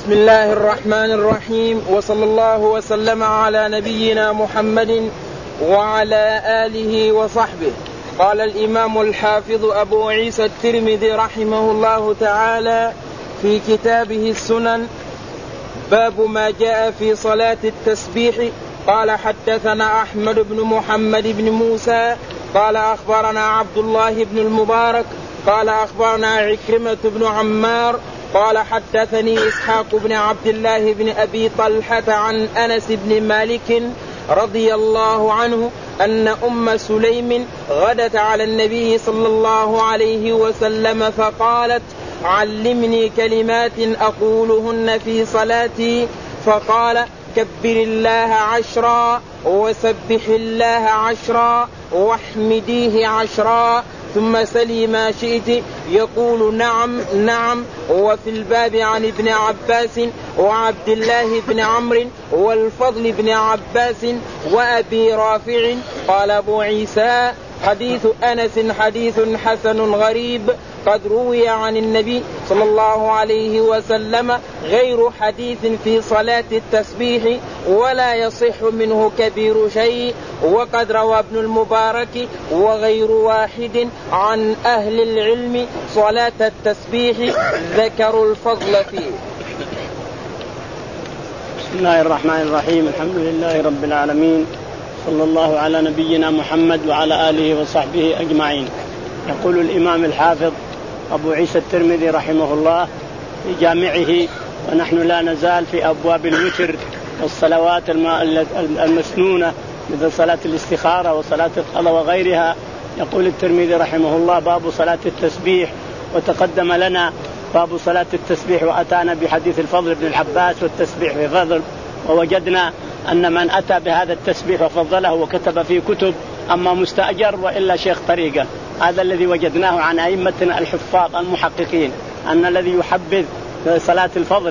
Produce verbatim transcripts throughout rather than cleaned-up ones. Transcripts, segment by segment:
بسم الله الرحمن الرحيم، وصلى الله وسلم على نبينا محمد وعلى آله وصحبه. قال الإمام الحافظ أبو عيسى الترمذي رحمه الله تعالى في كتابه السنن: باب ما جاء في صلاة التسبيح. قال: حدثنا أحمد بن محمد بن موسى قال أخبرنا عبد الله بن المبارك قال أخبرنا عكرمة بن عمار قال حدثني إسحاق بن عبد الله بن أبي طلحة عن أنس بن مالك رضي الله عنه أن أم سليم غدت على النبي صلى الله عليه وسلم فقالت: علمني كلمات أقولهن في صلاتي. فقال: كبر الله عشرا وسبح الله عشرا واحمديه عشرا ثم سلي ما شئت. يقول: نعم نعم. وفي الباب عن ابن عباس وعبد الله بن عمرو والفضل بن عباس وأبي رافع. قال أبو عيسى: حديث أنس حديث حسن غريب قد روي عن النبي صلى الله عليه وسلم غير حديث في صلاة التسبيح ولا يصح منه كبير شيء. وقد روى ابن المبارك وغير واحد عن أهل العلم صلاة التسبيح ذكروا الفضل فيه. بسم الله الرحمن الرحيم. الحمد لله رب العالمين، صلى الله على نبينا محمد وعلى آله وصحبه أجمعين. يقول الإمام الحافظ أبو عيسى الترمذي رحمه الله في جامعه: ونحن لا نزال في أبواب الوتر والصلوات المسنونة مثل صلاة الاستخارة وصلاة القضاء وغيرها. يقول الترمذي رحمه الله: باب صلاة التسبيح. وتقدم لنا باب صلاة التسبيح وأتانا بحديث الفضل بن العباس والتسبيح في فضل، ووجدنا أن من أتى بهذا التسبيح وفضله وكتب فيه كتب أما مستأجر وإلا شيخ طريقة. هذا الذي وجدناه عن أئمتنا الحفاظ المحققين، أن الذي يحبذ صلاة الفضل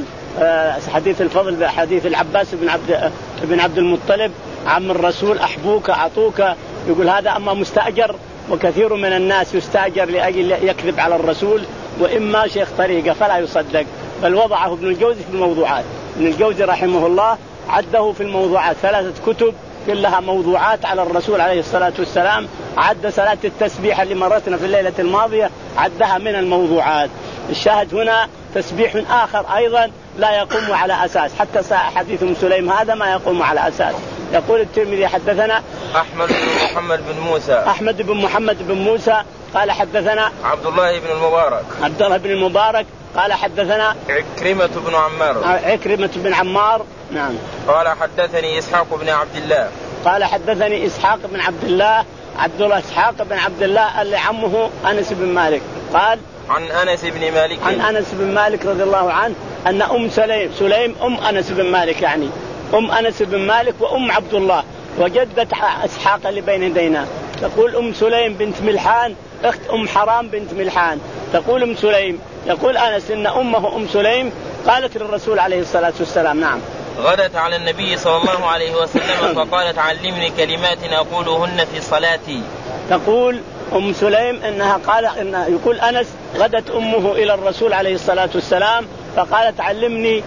حديث الفضل حديث العباس بن عبد بن عبد المطلب عم الرسول: أحبوك أعطوك. يقول هذا أما مستأجر، وكثير من الناس يستأجر لأجل يكذب على الرسول، وإما شيخ طريقة فلا يصدق. بل وضعه ابن الجوزي في الموضوعات. ابن الجوزي رحمه الله عده في الموضوعات ثلاثة كتب كلها موضوعات على الرسول عليه الصلاة والسلام. عد صلاة التسبيح اللي مرتنا في الليلة الماضية عدها من الموضوعات. الشاهد هنا تسبيح آخر أيضا لا يقوم على أساس، حتى حديث أم سليم هذا ما يقوم على أساس. يقول الترمذي: حدثنا أحمد بن محمد بن موسى أحمد بن محمد بن موسى قال حدثنا عبد الله بن المبارك عبد الله بن المبارك قال حدثنا عكرمة بن عمار عكرمة بن عمار نعم قال حدثني إسحاق بن عبد الله قال حدثني إسحاق بن عبد الله عبد الله إسحاق بن عبد الله اللي عمه أنس بن مالك. قال عن أنس بن مالك عن أنس بن مالك رضي الله عنه أن أم سليم سليم أم أنس بن مالك، يعني أم أنس بن مالك وأم عبد الله وجدت إسحاق اللي بين يدينا. تقول أم سليم بنت ملحان أخت أم حرام بنت ملحان. تقول أم سليم يقول أنس إن أمه أم سليم قالت للرسول عليه الصلاة والسلام: نعم غدت على النبي صلى الله عليه وسلم فقالت: علمني كلمات أقولهن في صلاتي. تقول أم سليم إنها قال إن يقول أنس غدت أمه إلى الرسول عليه الصلاة والسلام فقالت: علمني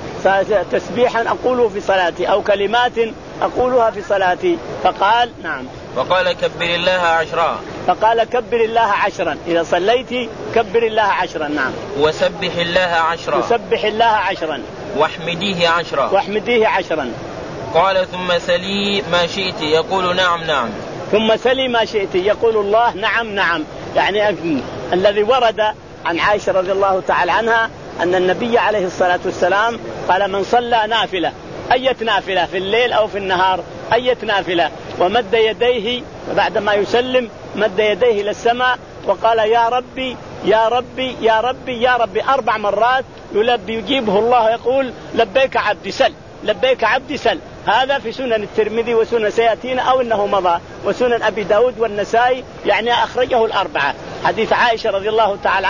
تسبيحا أقوله في صلاتي أو كلمات أقولها في صلاتي. فقال: نعم. فقال: كبر الله عشرا. فقال: كبر الله عشرا، إذا صليت كبر الله عشرا. نعم. وسبح الله عشرا. وسبح الله عشرا. واحمديه عشرا. واحمديه عشرا. قال: ثم سلي ما شئت. يقول: نعم نعم. ثم سلي ما شئت. يقول الله: نعم نعم. يعني الذي ورد عن عائشة رضي الله تعالى عنها أن النبي عليه الصلاة والسلام قال: من صلى نافلة، أية نافلة في الليل أو في النهار، أية نافلة، ومد يديه بعدما يسلم مد يديه للسماء وقال: يا ربي يا ربي يا ربي يا ربي أربع مرات يلبي يجيبه الله يقول: لبيك عبدي سل لبيك عبدي سل. هذا في سنن الترمذي وسنن سيأتينا أو إنه مضى وسنن أبي داود والنسائي، يعني أخرجه الأربعة. حديث عائشة رضي الله تعالى عنها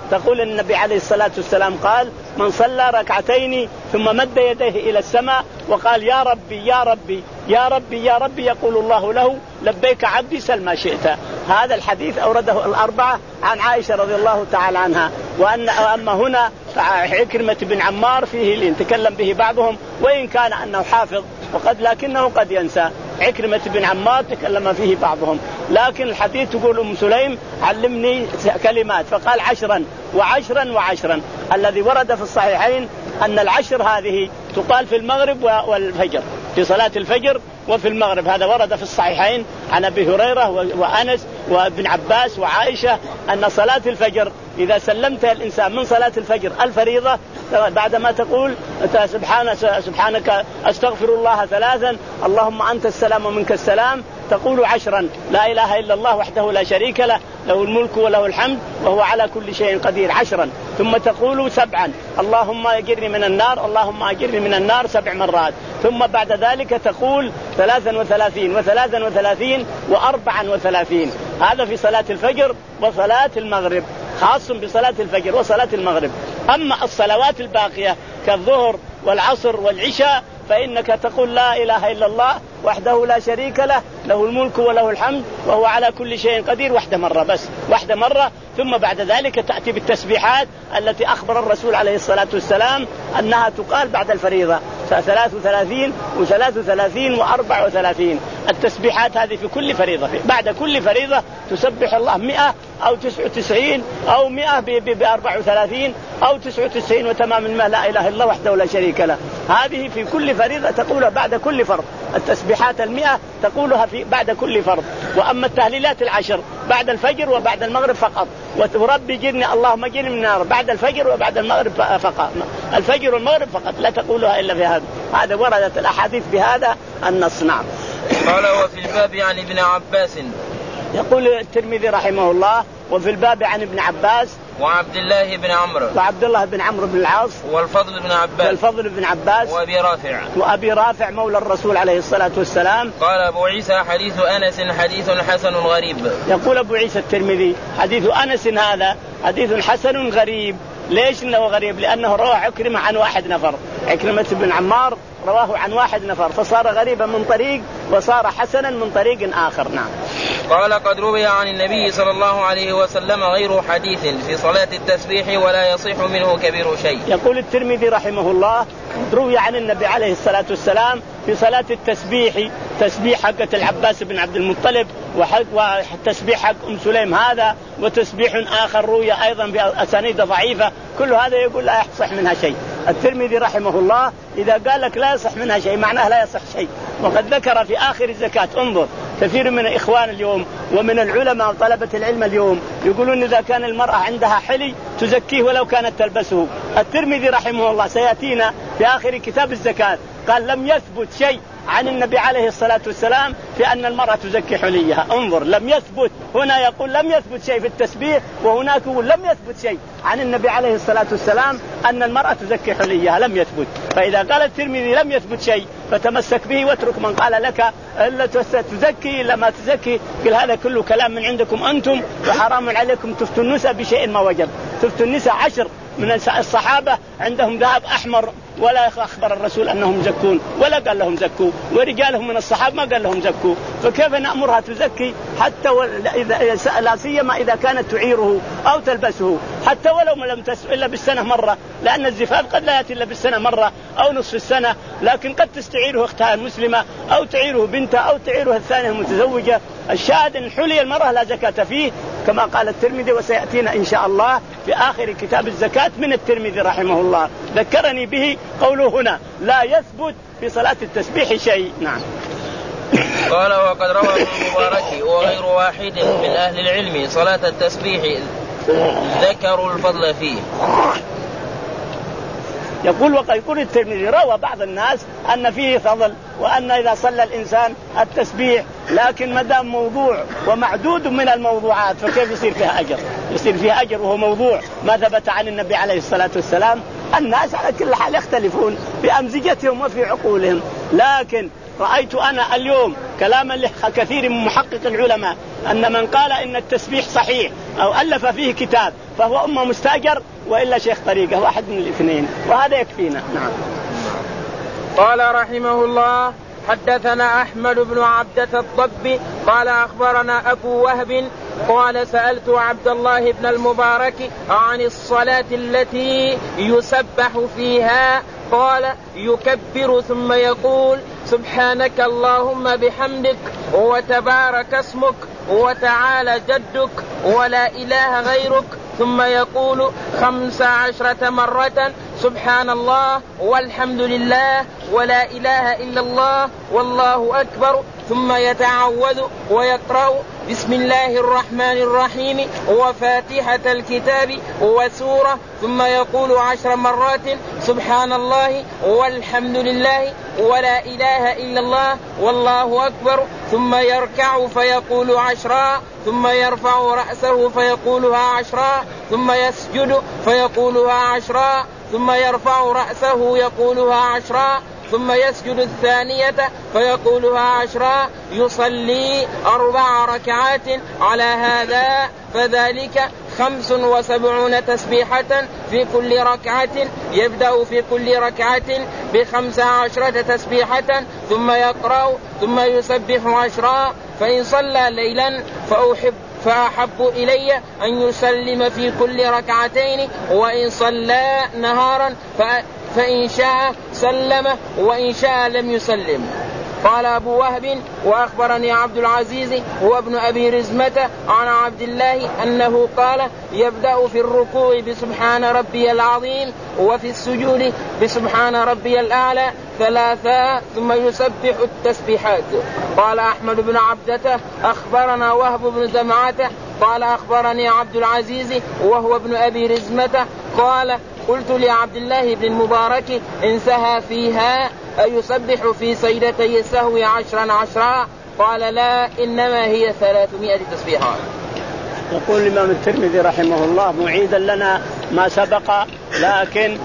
تقول النبي عليه الصلاة والسلام قال من صلى ركعتين ثم مد يديه إلى السماء وقال يا ربي يا ربي يا ربي يا ربي يقول الله له لبيك عبدي سل ما شئت. هذا الحديث أورده الأربعة عن عائشة رضي الله تعالى عنها. وأن أما هنا عكرمة بن عمار فيه اللي تكلم به بعضهم وإن كان أنه حافظ وقد لكنه قد ينسى. عكرمة بن عمار تكلم فيه بعضهم، لكن الحديث تقول أم سليم علمني كلمات فقال عشرا وعشرا وعشرا. الذي ورد في الصحيحين أن العشر هذه تقال في المغرب والفجر، في صلاة الفجر وفي المغرب. هذا ورد في الصحيحين عن أبي هريرة وأنس وابن عباس وعائشة أن صلاة الفجر إذا سلمت الإنسان من صلاة الفجر الفريضة بعدما تقول سبحانك, سبحانك أستغفر الله ثلاثا اللهم أنت السلام ومنك السلام، تقول عشرا لا إله إلا الله وحده لا شريك له له الملك وله الحمد وهو على كل شيء قدير عشرا. ثم تقول سبعا اللهم أجرني من النار اللهم أجرني من النار سبع مرات. ثم بعد ذلك تقول ثلاثا وثلاثين وثلاثا وثلاثين وأربعا وثلاثين. هذا في صلاة الفجر وصلاة المغرب، خاص بصلاة الفجر وصلاة المغرب. أما الصلوات الباقية كالظهر والعصر والعشاء فإنك تقول لا إله إلا الله وحده لا شريك له له الملك وله الحمد وهو على كل شيء قدير واحدة مرة بس، واحدة مرة. ثم بعد ذلك تأتي بالتسبيحات التي أخبر الرسول عليه الصلاة والسلام أنها تقال بعد الفريضة ثلاث وثلاثين وثلاث وثلاثين وأربع وثلاثين. التسبيحات هذه في كل فريضة، بعد كل فريضة تسبح الله مئة أو تسعة وتسعين أو مئة بأربع وثلاثين أو تسعة وتسعين وتمام المئة لا إله إلا الله وحده لا شريك له. هذه في كل فريضة تقولها بعد كل فرض. التسبيحات المئة تقولها في بعد كل فرض. وأما التهليلات العشر بعد الفجر وبعد المغرب فقط. وربي جرني اللهم جرني من النار بعد الفجر وبعد المغرب فقط، الفجر والمغرب فقط لا تقولها إلا في هذا. هذا وردت الأحاديث بهذا النص. نعم. قال وفي الباب عن ابن عباس. يقول الترمذي رحمه الله وفي الباب عن ابن عباس وعبد الله بن عمرو وعبد الله بن عمرو بن العاص والفضل بن عباس والفضل بن عباس وأبي رافع وأبي رافع مولى الرسول عليه الصلاة والسلام. قال أبو عيسى حديث أنس حديث حسن غريب. يقول أبو عيسى الترمذي حديث أنس هذا حديث حسن غريب. ليش إنه غريب؟ لأنه رواه عكرمة عن واحد نفر، عكرمة بن عمار رواه عن واحد نفر فصار غريبا من طريق وصار حسنا من طريق آخر. نعم. قال قد روي عن النبي صلى الله عليه وسلم غير حديث في صلاة التسبيح ولا يصح منه كبير شيء. يقول الترمذي رحمه الله روي عن النبي عليه الصلاة والسلام في صلاة التسبيح تسبيح حقة العباس بن عبد المطلب وتسبيح حق أم سليم هذا وتسبيح آخر روي أيضا بأسانيد ضعيفة، كل هذا يقول لا يصح منها شيء. الترمذي رحمه الله إذا قال لك لا يصح منها شيء معناه لا يصح شيء. وقد ذكر في آخر الزكاة انظر كثير من الإخوان اليوم ومن العلماء وطلبة العلم اليوم يقولون إذا كان المرأة عندها حلي تزكيه ولو كانت تلبسه. الترمذي رحمه الله سيأتينا في آخر كتاب الزكاة قال لم يثبت شيء عن النبي عليه الصلاة والسلام في أن المرأة تزكي حليها. انظر لم يثبت، هنا يقول لم يثبت شيء في التسبيح وهناك يقول لم يثبت شيء عن النبي عليه الصلاة والسلام أن المرأة تزكي حليها، لم يثبت. فإذا قال الترمذي لم يثبت شيء فتمسك به واترك من قال لك إلا تزكي إلا ما تزكي. قل هذا كله كلام من عندكم أنتم وحرام عليكم تفتوا النساء بشيء ما وجب. تفتوا النساء عشر من الصحابة عندهم ذهب أحمر ولا أخبر الرسول أنهم زكون ولا قال لهم زكوا، ورجالهم من الصحابة ما قال لهم زكوا، فكيف نأمرها تزكي حتى إذا لا سيما إذا كانت تعيره أو تلبسه حتى ولو لم تس إلا بالسنة مرة، لأن الزفاف قد لا يأتي إلا بالسنة مرة أو نصف السنة، لكن قد تستعيره أختها المسلمة أو تعيره بنتها أو تعيره الثانية المتزوجة. الشاهد أن حلي المرأة لا زكاة فيه كما قال الترمذي، وسيأتينا إن شاء الله في آخر كتاب الزكاة من الترمذي رحمه الله. ذكرني به قوله هنا لا يثبت في صلاة التسبيح شيء. نعم. قال وقد روى ابن المبارك وغير واحد من أهل العلم صلاة التسبيح ذكروا الفضل فيه. يقول وقد يقول الترمذي روى بعض الناس أن فيه فضل وأن إذا صلى الإنسان التسبيح، لكن ما دام موضوع ومعدود من الموضوعات فكيف يصير فيها أجر؟ يصير فيها أجر وهو موضوع ما ثبت عن النبي عليه الصلاة والسلام. الناس على كل حال يختلفون في أمزجتهم وفي عقولهم، لكن رأيت أنا اليوم كلاما لكثير من محقق العلماء أن من قال إن التسبيح صحيح أو ألف فيه كتاب فهو أما مستأجر وإلا شيخ طريقة، واحد من الاثنين، وهذا يكفينا. نعم. قال رحمه الله: حدثنا أحمد بن عبدة الضبي قال أخبرنا أبو وهب قال سألت عبد الله بن المبارك عن الصلاة التي يسبح فيها قال: يكبر ثم يقول: سبحانك اللهم بحمدك وتبارك اسمك وتعالى جدك ولا إله غيرك، ثم يقول خمس عشرة مرة: سبحان الله والحمد لله ولا إله إلا الله والله أكبر، ثم يتعوذ ويقرأ بسم الله الرحمن الرحيم وفاتحة الكتاب وسورة، ثم يقول عشر مرات: سبحان الله والحمد لله ولا إله إلا الله والله أكبر، ثم يركع فيقول عشرا، ثم يرفع رأسه فيقولها عشرا، ثم يسجد فيقولها عشرا، ثم يرفع رأسه يقولها عشرا، ثم يسجد الثانية فيقولها عشرا، يصلي أربع ركعات على هذا، فذلك خمس وسبعون تسبيحة في كل ركعة، يبدأ في كل ركعة بخمس عشرة تسبيحة، ثم يقرأ ثم يسبح عشرا، فإن صلى ليلا فأحب فأحب إلي أن يسلم في كل ركعتين، وإن صلى نهارا فإن شاء سلم وإن شاء لم يسلم. قال أبو وهب: وأخبرني عبد العزيز هو ابن أبي رزمة عن عبد الله أنه قال: يبدأ في الركوع بسبحان ربي العظيم، وفي السجود بسبحان ربي الأعلى ثلاثا، ثم يسبح التسبيحات. قال أحمد بن عبدة: أخبرنا وهب بن زمعة قال أخبرني عبد العزيز وهو ابن أبي رزمة قال: قلت لعبد الله بن المبارك: إن سهى فيها أيسبح في سيدتي السهو عشرا عشرا؟ قال: لا، إنما هي ثلاثمائة تسبيحة. يقول الإمام الترمذي رحمه الله معيدا لنا ما سبق، لكن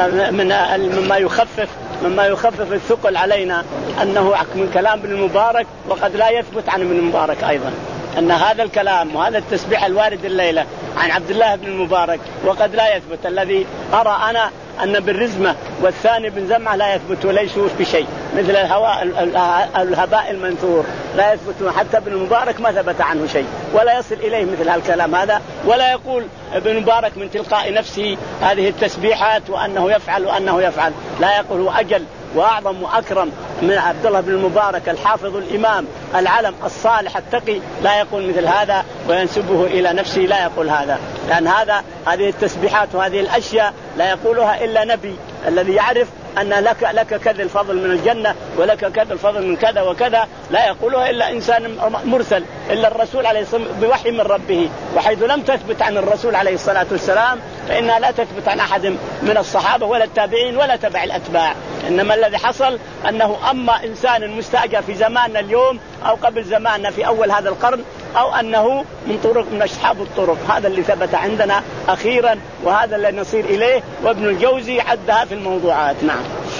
مما يخفف مما يخفف الثقل علينا أنه من كلام ابن المبارك، وقد لا يثبت عن ابن المبارك أيضا أن هذا الكلام وهذا التسبيح الوارد الليلة عن عبد الله بن المبارك وقد لا يثبت. الذي أرى أنا أن بالرزمة والثاني بن زمعة لا يثبت وليسوا بشيء، مثل الهواء الهباء المنثور لا يثبت، حتى ابن المبارك ما ثبت عنه شيء ولا يصل إليه مثل هالكلام هذا، ولا يقول ابن المبارك من تلقاء نفسه هذه التسبيحات وأنه يفعل وأنه يفعل، لا يقول. هو أجل وأعظم وأكرم من عبد الله بن المبارك الحافظ الإمام العلم الصالح التقي، لا يقول مثل هذا وينسبه إلى نفسه، لا يقول هذا، لأن هذا هذه التسبيحات وهذه الأشياء لا يقولها إلا نبي الذي يعرف أن لك لك كذا الفضل من الجنة ولك كذا الفضل من كذا وكذا، لا يقولها إلا إنسان مرسل، إلا الرسول عليه الصلاة والسلام بوحي من ربه، وحيث لم تثبت عن الرسول عليه الصلاة والسلام فإنها لا تثبت عن أحد من الصحابة ولا التابعين ولا تبع الأتباع. إنما الذي حصل أنه أما إنسان مستأجر في زماننا اليوم أو قبل زماننا في أول هذا القرن، أو أنه من طرق من أصحاب الطرق، هذا اللي ثبت عندنا أخيرا وهذا اللي نصير إليه، وابن الجوزي عدها في الموضوعات. نعم.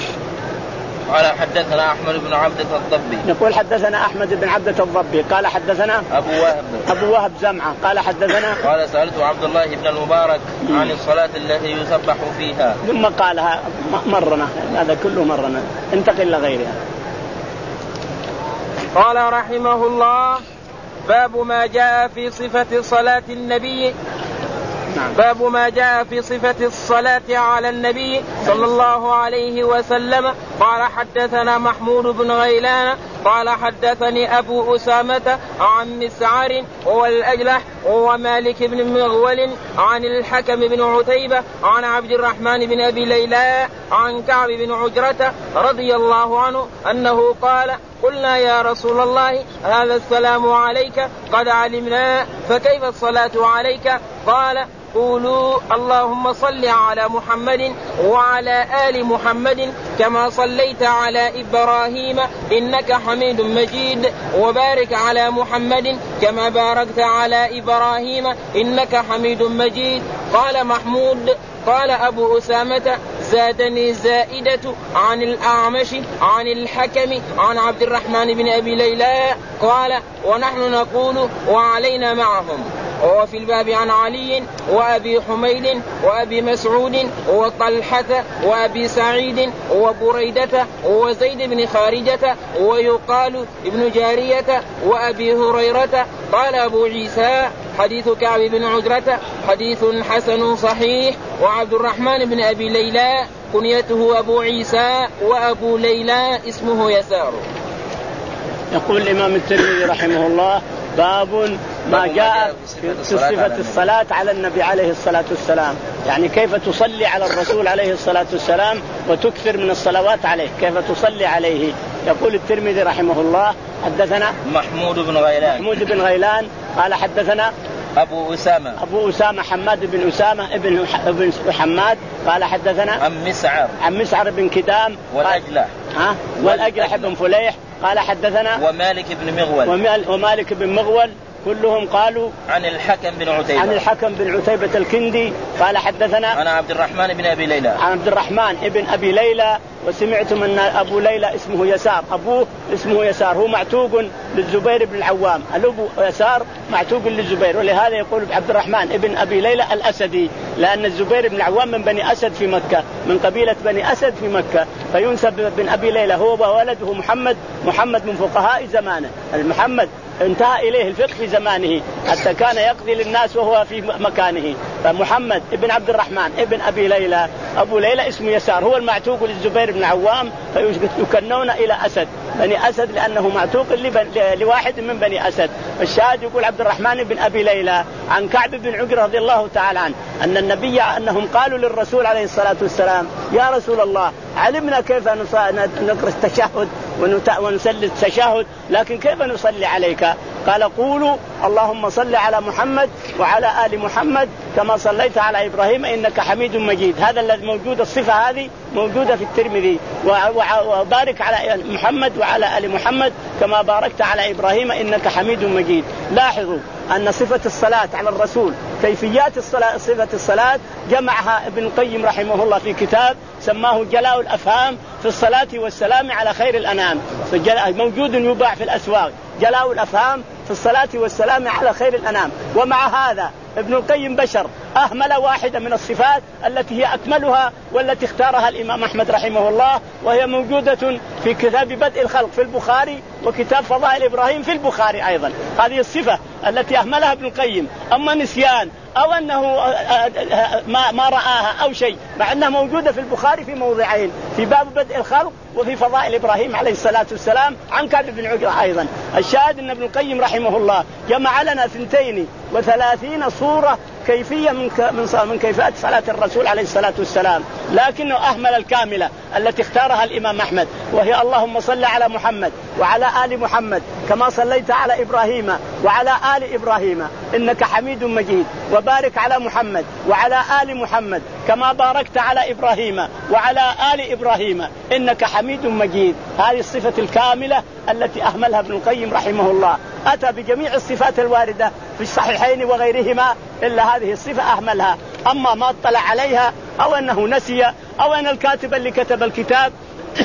قال حدثنا أحمد بن عبدة الضبي. نقول حدثنا أحمد بن عبدة الضبي قال حدثنا أبو وهب أبو وهب زمعة قال حدثنا قال سألت عبد الله بن المبارك عن الصلاة التي يسبح فيها، ثم قالها مرنا، هذا كله مرنا، انتقل لغيرها. قال رحمه الله: باب ما جاء في صفة صلاة النبي. نعم. باب ما جاء في صفة الصلاة على النبي صلى الله عليه وسلم. قال حدثنا محمود بن غيلان قال حدثني أبو أسامة عن مسعر والأجلح ومالك بن مغول عن الحكم بن عتيبة عن عبد الرحمن بن أبي ليلى عن كعب بن عجرة رضي الله عنه أنه قال: قلنا يا رسول الله هذا السلام عليك قد علمنا، فكيف الصلاة عليك؟ قال: قولوا اللهم صل على محمد وعلى آل محمد كما صليت على إبراهيم إنك حميد مجيد، وبارك على محمد كما باركت على إبراهيم إنك حميد مجيد. قال محمود: قال أبو أسامة: زادني زائدة عن الأعمش عن الحكم عن عبد الرحمن بن أبي ليلى قال ونحن نقول وعلينا معهم. وفي الباب عن علي وأبي حميد وأبي مسعود وطلحة وأبي سعيد وبريدة وزيد بن خارجة ويقال ابن جارية وأبي هريرة. قال أبو عيسى حديث كعب بن عجرة حديث حسن صحيح. وعبد الرحمن بن أبي ليلى كنيته أبو عيسى وأبو ليلى اسمه يسار. يقول الإمام الترمذي رحمه الله باب ما جاء في صفة الصلاة على النبي عليه الصلاة والسلام، يعني كيف تصلي على الرسول عليه الصلاة والسلام وتكثر من الصلوات عليه، كيف تصلي عليه. يقول الترمذي رحمه الله حدثنا محمود بن غيلان محمود بن غيلان قال حدثنا أبو أسامة أبو أسامة حماد بن أسامة ابن ابن حماد قال حدثنا عن مسعر عن مسعر بن كدام والأجلح ها والأجلح بن فليح قال حدثنا ومالك بن مغول ومالك بن مغول كلهم قالوا عن الحكم بن عتيبة عن الحكم بن عتيبة الكندي قال حدثنا عن عبد الرحمن بن أبي ليلى عن عبد الرحمن ابن أبي ليلى. وسمعتم أن أبو ليلى اسمه يسار، أبوه اسمه يسار، هو معتوق للزبير بن العوام، الأبو يسار معتوق للزبير، ولهذا يقول عبد الرحمن ابن أبي ليلى الأسدي، لأن الزبير بن العوام من بني أسد في مكة، من قبيلة بني أسد في مكة، فينسب بن أبي ليلى هو وولده محمد. محمد من فقهاء زمانه، المحمد انتهى إليه الفقه في زمانه حتى كان يقضي للناس وهو في مكانه. فمحمد ابن عبد الرحمن ابن أبي ليلى، أبو ليلى اسمه يسار، هو المعتوق للزبير بن عوام، فيكنون إلى أسد بني أسد لأنه معتوق لواحد من بني أسد. الشاهد يقول عبد الرحمن بن أبي ليلى عن كعب بن عجرة رضي الله تعالى عنه أن النبي أنهم قالوا للرسول عليه الصلاة والسلام يا رسول الله علمنا كيف نقرأ التشهد ونسلي التشهد، لكن كيف نصلي عليك؟ قال قولوا اللهم صل على محمد وعلى آل محمد كما صليت على إبراهيم إنك حميد مجيد. هذا الذي موجود، الصفة هذه موجودة في الترمذي، وبارك على محمد وعلى آل محمد كما باركت على إبراهيم إنك حميد مجيد. لاحظوا أن صفة الصلاة على الرسول، كيفيات الصلاة، صفة الصلاة جمعها ابن القيم رحمه الله في كتاب سماه جلاء الأفهام في الصلاة والسلام على خير الأنام، موجود يباع في الأسواق، جلاء الأفهام في الصلاة والسلام على خير الأنام. ومع هذا ابن القيم بشر أهمل واحدة من الصفات التي هي أكملها والتي اختارها الإمام أحمد رحمه الله، وهي موجودة في كتاب بدء الخلق في البخاري وكتاب فضائل إبراهيم في البخاري أيضا. هذه الصفة التي أهملها ابن القيم، أما نسيان أو أنه ما, ما رآها أو شيء، مع أنها موجودة في البخاري في موضعين، في باب بدء الخلق وفي فضائل إبراهيم عليه الصلاة والسلام عن كعب بن عجرة أيضا. الشاهد أن ابن القيم رحمه الله جمع لنا ثنتين وثلاثين صورة كيفية من من كيفية صلاة الرسول عليه الصلاة والسلام، لكنه أهمل الكاملة التي اختارها الإمام أحمد، وهي اللهم صل على محمد وعلى آل محمد كما صليت على إبراهيم وعلى آل إبراهيم إنك حميد مجيد، وبارك على محمد وعلى آل محمد كما باركت على إبراهيم وعلى آل إبراهيم إنك حميد مجيد. هذه الصفة الكاملة التي أهملها ابن القيم رحمه الله، أتى بجميع الصفات الواردة في الصحيحين وغيرهما إلا هذه الصفة أهملها. أما ما اطلع عليها أو أنه نسي أو أن الكاتب اللي كتب الكتاب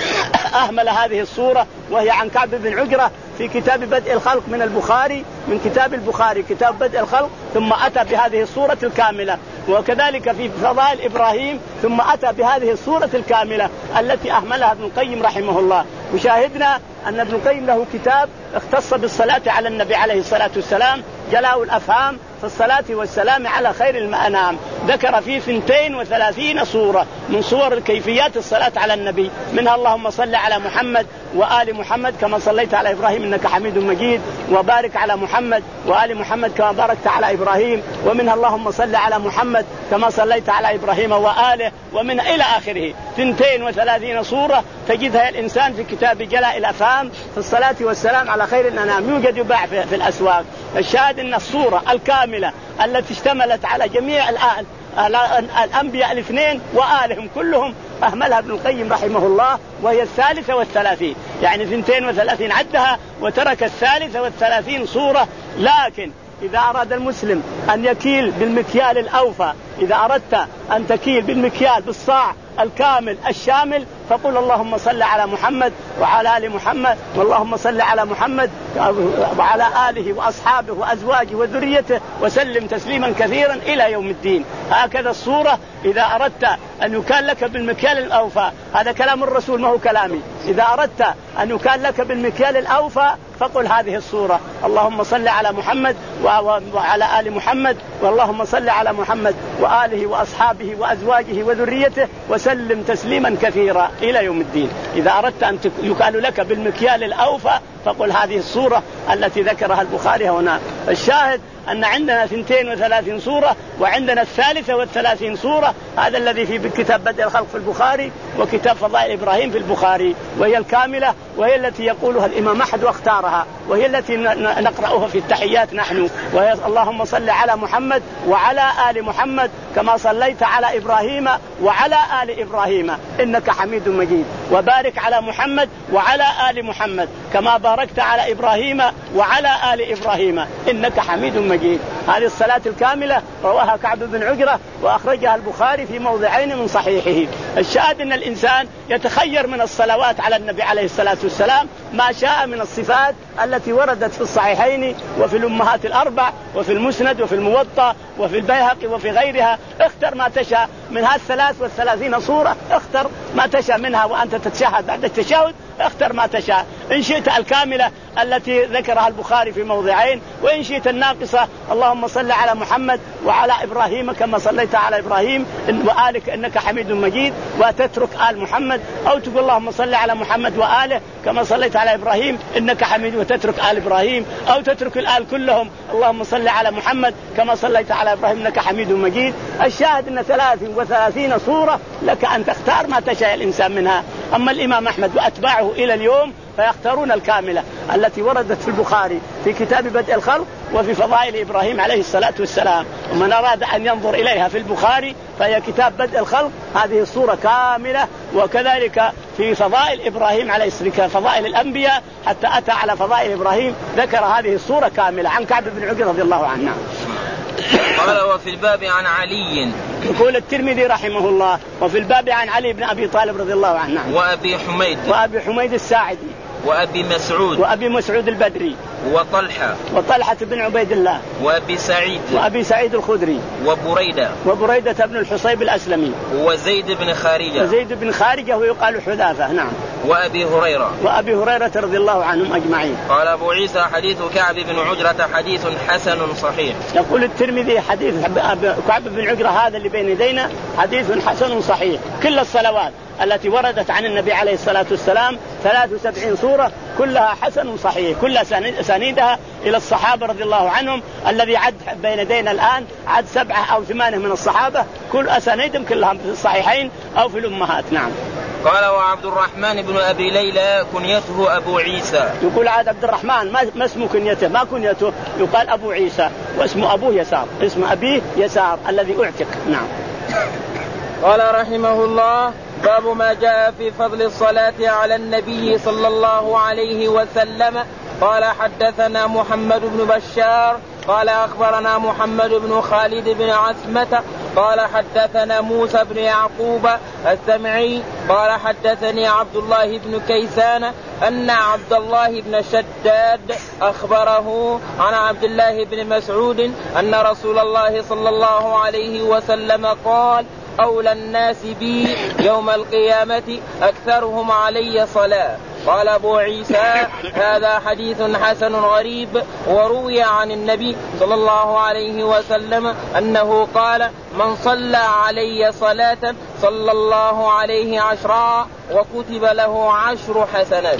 أهمل هذه الصورة، وهي عن كعب بن عجرة في كتاب بدء الخلق من البخاري، من كتاب البخاري كتاب بدء الخلق، ثم أتى بهذه الصورة الكاملة. وكذلك في فضائل إبراهيم ثم أتى بهذه الصورة الكاملة التي أهملها ابن القيم رحمه الله. وشاهدنا أن ابن القيم له كتاب اختص بالصلاة على النبي عليه الصلاة والسلام، جلاء الأفهام في الصلاة والسلام على خير الأنام، ذكر فيه اثنتين وثلاثين صورة من صور كيفيات الصلاة على النبي، منها اللهم صل على محمد وآل محمد كما صليت على إبراهيم إنك حميد مجيد، وبارك على محمد وآل محمد كما باركت على إبراهيم، ومنها اللهم صل على محمد كما صليت على إبراهيم وآله، ومن إلى آخره. اثنتين وثلاثين صورة تجدها الإنسان في كتاب جلاء الأفهام في الصلاة والسلام على خير الأنام، يوجد يباع في, في الأسواق. الشاهد أن الصورة الكاملة التي اشتملت على جميع الآل الأنبياء الاثنين وآلهم كلهم أهملها ابن القيم رحمه الله، وهي الثالثة والثلاثين، يعني اثنتين وثلاثين عدها وترك الثالثة والثلاثين صورة. لكن إذا أراد المسلم أن يكيل بالمكيال الأوفى، إذا أردت أن تكيل بالمكيال بالصاع الكامل الشامل فقل اللهم صل على محمد وعلى آل محمد واللهم صل على محمد وعلى آله وأصحابه وأزواجه وذريته وسلم تسليما كثيرا إلى يوم الدين. هكذا الصورة إذا أردت أن يكان لك بالمكيال الأوفى، هذا كلام الرسول ما هو كلامي، إذا أردت أن يكان لك بالمكيال الأوفى فقل هذه الصورة اللهم صل على محمد وعلى آل محمد واللهم صل على محمد وآله وأصحابه وأزواجه وذريته وسلم تسليما كثيرا إلى يوم الدين. إذا أردت أن يكال لك بالمكيال الأوفى فقل هذه الصورة التي ذكرها البخاري هنا. الشاهد أن عندنا اثنتين وثلاثين سورة وعندنا الثالثة والثلاثين سورة، هذا الذي في كتاب بدء الخلق في البخاري وكتاب فضائل إبراهيم في البخاري، وهي الكاملة وهي التي يقولها الإمام أحمد واختارها، وهي التي نقرأها في التحيات نحن، وهي اللهم صل على محمد وعلى آل محمد كما صليت على إبراهيم وعلى آل إبراهيم إنك حميد مجيد، وبارك على محمد وعلى آل محمد كما باركت على إبراهيم وعلى آل إبراهيم إنك حميد مجيد. هذه الصلاة الكاملة رواها كعب بن عجرة وأخرجها البخاري في موضعين من صحيحه. الشاهد أن الإنسان يتخير من الصلوات على النبي عليه الصلاة والسلام ما شاء من الصفات التي وردت في الصحيحين وفي الأمهات الأربع وفي المسند وفي الموطأ وفي البيهقي وفي غيرها. اختر ما تشاء من هذه الثلاث والثلاثين صورة، اختر ما تشاء منها وأنت تتشهد بعد التشهد، اختر ما تشاء، إن شئت الكاملة التي ذكرها البخاري في موضعين، وإن شئت الناقصة اللهم صل على محمد وعلى إبراهيم كما صليت على إبراهيم وآلك إنك حميد مجيد، وتترك آل محمد، أو تقول اللهم صل على محمد وآله كما صليت على إبراهيم إنك حميد وتترك آل إبراهيم، أو تترك الآل كلهم اللهم صل على محمد كما صليت على إبراهيم إنك حميد مجيد. الشاهد أن ثلاث وثلاثين صورة لك أن تختار ما تشاء الإنسان منها. أما الإمام أحمد وأتباعه إلى اليوم فيختارون الكاملة التي وردت في البخاري في كتاب بدء الخلق وفي فضائل إبراهيم عليه الصلاة والسلام، ومن أراد أن ينظر إليها في البخاري فهي كتاب بدء الخلق هذه الصورة كاملة، وكذلك في فضائل إبراهيم عليه السلام فضائل الأنبياء حتى أتى على فضائل إبراهيم ذكر هذه الصورة كاملة عن كعب بن عجرة رضي الله عنه. قال وفي الباب عن علي، يقول الترمذي رحمه الله وفي الباب عن علي بن أبي طالب رضي الله عنه، وأبي حميد وأبي حميد الساعدي وأبي مسعود وأبي مسعود البدري وطلحة وطلحة بن عبيد الله وأبي سعيد وأبي سعيد الخدري وبريدة وبريدة بن الحصيب الأسلمي وزيد بن خارجة وزيد بن خارجة ويقال حذافة. نعم. وأبي هريرة وأبي هريرة رضي الله عنهم أجمعين. قال أبو عيسى حديث كعب بن عجرة حديث حسن صحيح. يقول الترمذي حديث كعب بن عجرة هذا اللي بين يدينا حديث حسن صحيح. كل الصلوات التي وردت عن النبي عليه الصلاة والسلام ثلاث وسبعين سورة كلها حسن صحيح، كل أسانيدها إلى الصحابة رضي الله عنهم، الذي عد بين يدينا الآن عد سبعة أو ثمانية من الصحابة كل أسانيدهم كلها في الصحيحين أو في الأمهات. نعم. قال وعبد الرحمن بن أبي ليلى كنيته أبو عيسى. يقول عاد عبد الرحمن ما اسمه كنيته، ما كنيته، يقال أبو عيسى، واسمه أبوه يسار، اسم أبيه يسار الذي أعتق. نعم. قال رحمه الله باب ما جاء في فضل الصلاة على النبي صلى الله عليه وسلم. قال حدثنا محمد بن بشار قال أخبرنا محمد بن خالد بن عثمة قال حدثنا موسى بن يعقوب السمعي قال حدثني عبد الله بن كيسان أن عبد الله بن شداد أخبره عن عبد الله بن مسعود أن رسول الله صلى الله عليه وسلم قال أولى الناس بي يوم القيامة أكثرهم علي صلاة. قال أبو عيسى هذا حديث حسن غريب، وروي عن النبي صلى الله عليه وسلم أنه قال من صلى علي صلاة صلى الله عليه عشرا وكتب له عشر حسنات.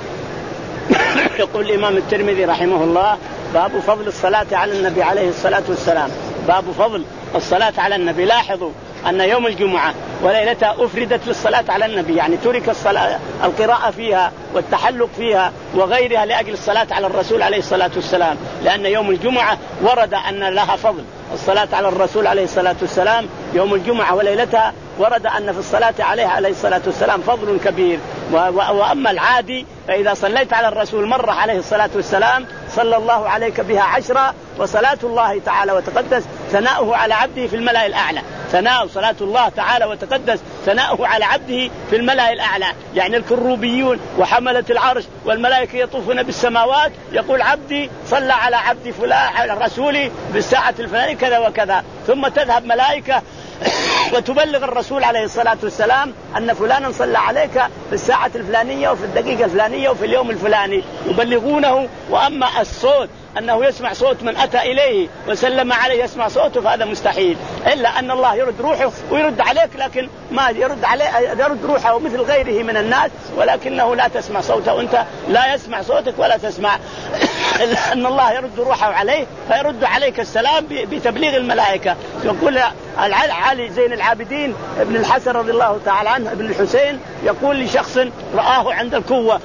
يقول الإمام الترمذي رحمه الله باب فضل الصلاة على النبي عليه الصلاة والسلام. باب فضل الصلاة على النبي. لاحظوا أن يوم الجمعة وليلتها أفردت للصلاة على النبي، يعني ترك الصلاة القراءة فيها والتحلق فيها وغيرها لأجل الصلاة على الرسول عليه الصلاة والسلام، لأن يوم الجمعة ورد أن لها فضل الصلاة على الرسول عليه الصلاة والسلام. يوم الجمعة وليلتها ورد أن في الصلاة عليه عليه الصلاة والسلام فضل كبير. وأما العادي فإذا صليت على الرسول مرة عليه الصلاة والسلام صلى الله عليك بها عشرة، وصلاة الله تعالى وتقدس ثناؤه على عبده في الملأ الأعلى. ثناء صلاة الله تعالى وتقدس ثناؤه على عبده في الملأ الأعلى، يعني الكروبيون وحملة العرش والملائكة يطوفون بالسماوات يقول عبدي صلى على عبد فلان على رسولي بالساعة الفلانية كذا وكذا، ثم تذهب ملائكة وتبلغ الرسول عليه الصلاة والسلام أن فلانا صلى عليك في الساعة الفلانية وفي الدقيقة الفلانية وفي اليوم الفلاني، يبلغونه. وأما الصوت أنه يسمع صوت من أتى إليه وسلم عليه يسمع صوته فهذا مستحيل، إلا أن الله يرد روحه ويرد عليك، لكن ما يرد عليه يرد روحه مثل غيره من الناس، ولكنه لا تسمع صوته وأنت لا يسمع صوتك ولا تسمع، إلا أن الله يرد روحه عليه فيرد عليك السلام بتبليغ الملائكة. يقول علي زين العابدين ابن الحسن رضي الله تعالى عنه ابن الحسين يقول لشخص رآه عند الكوة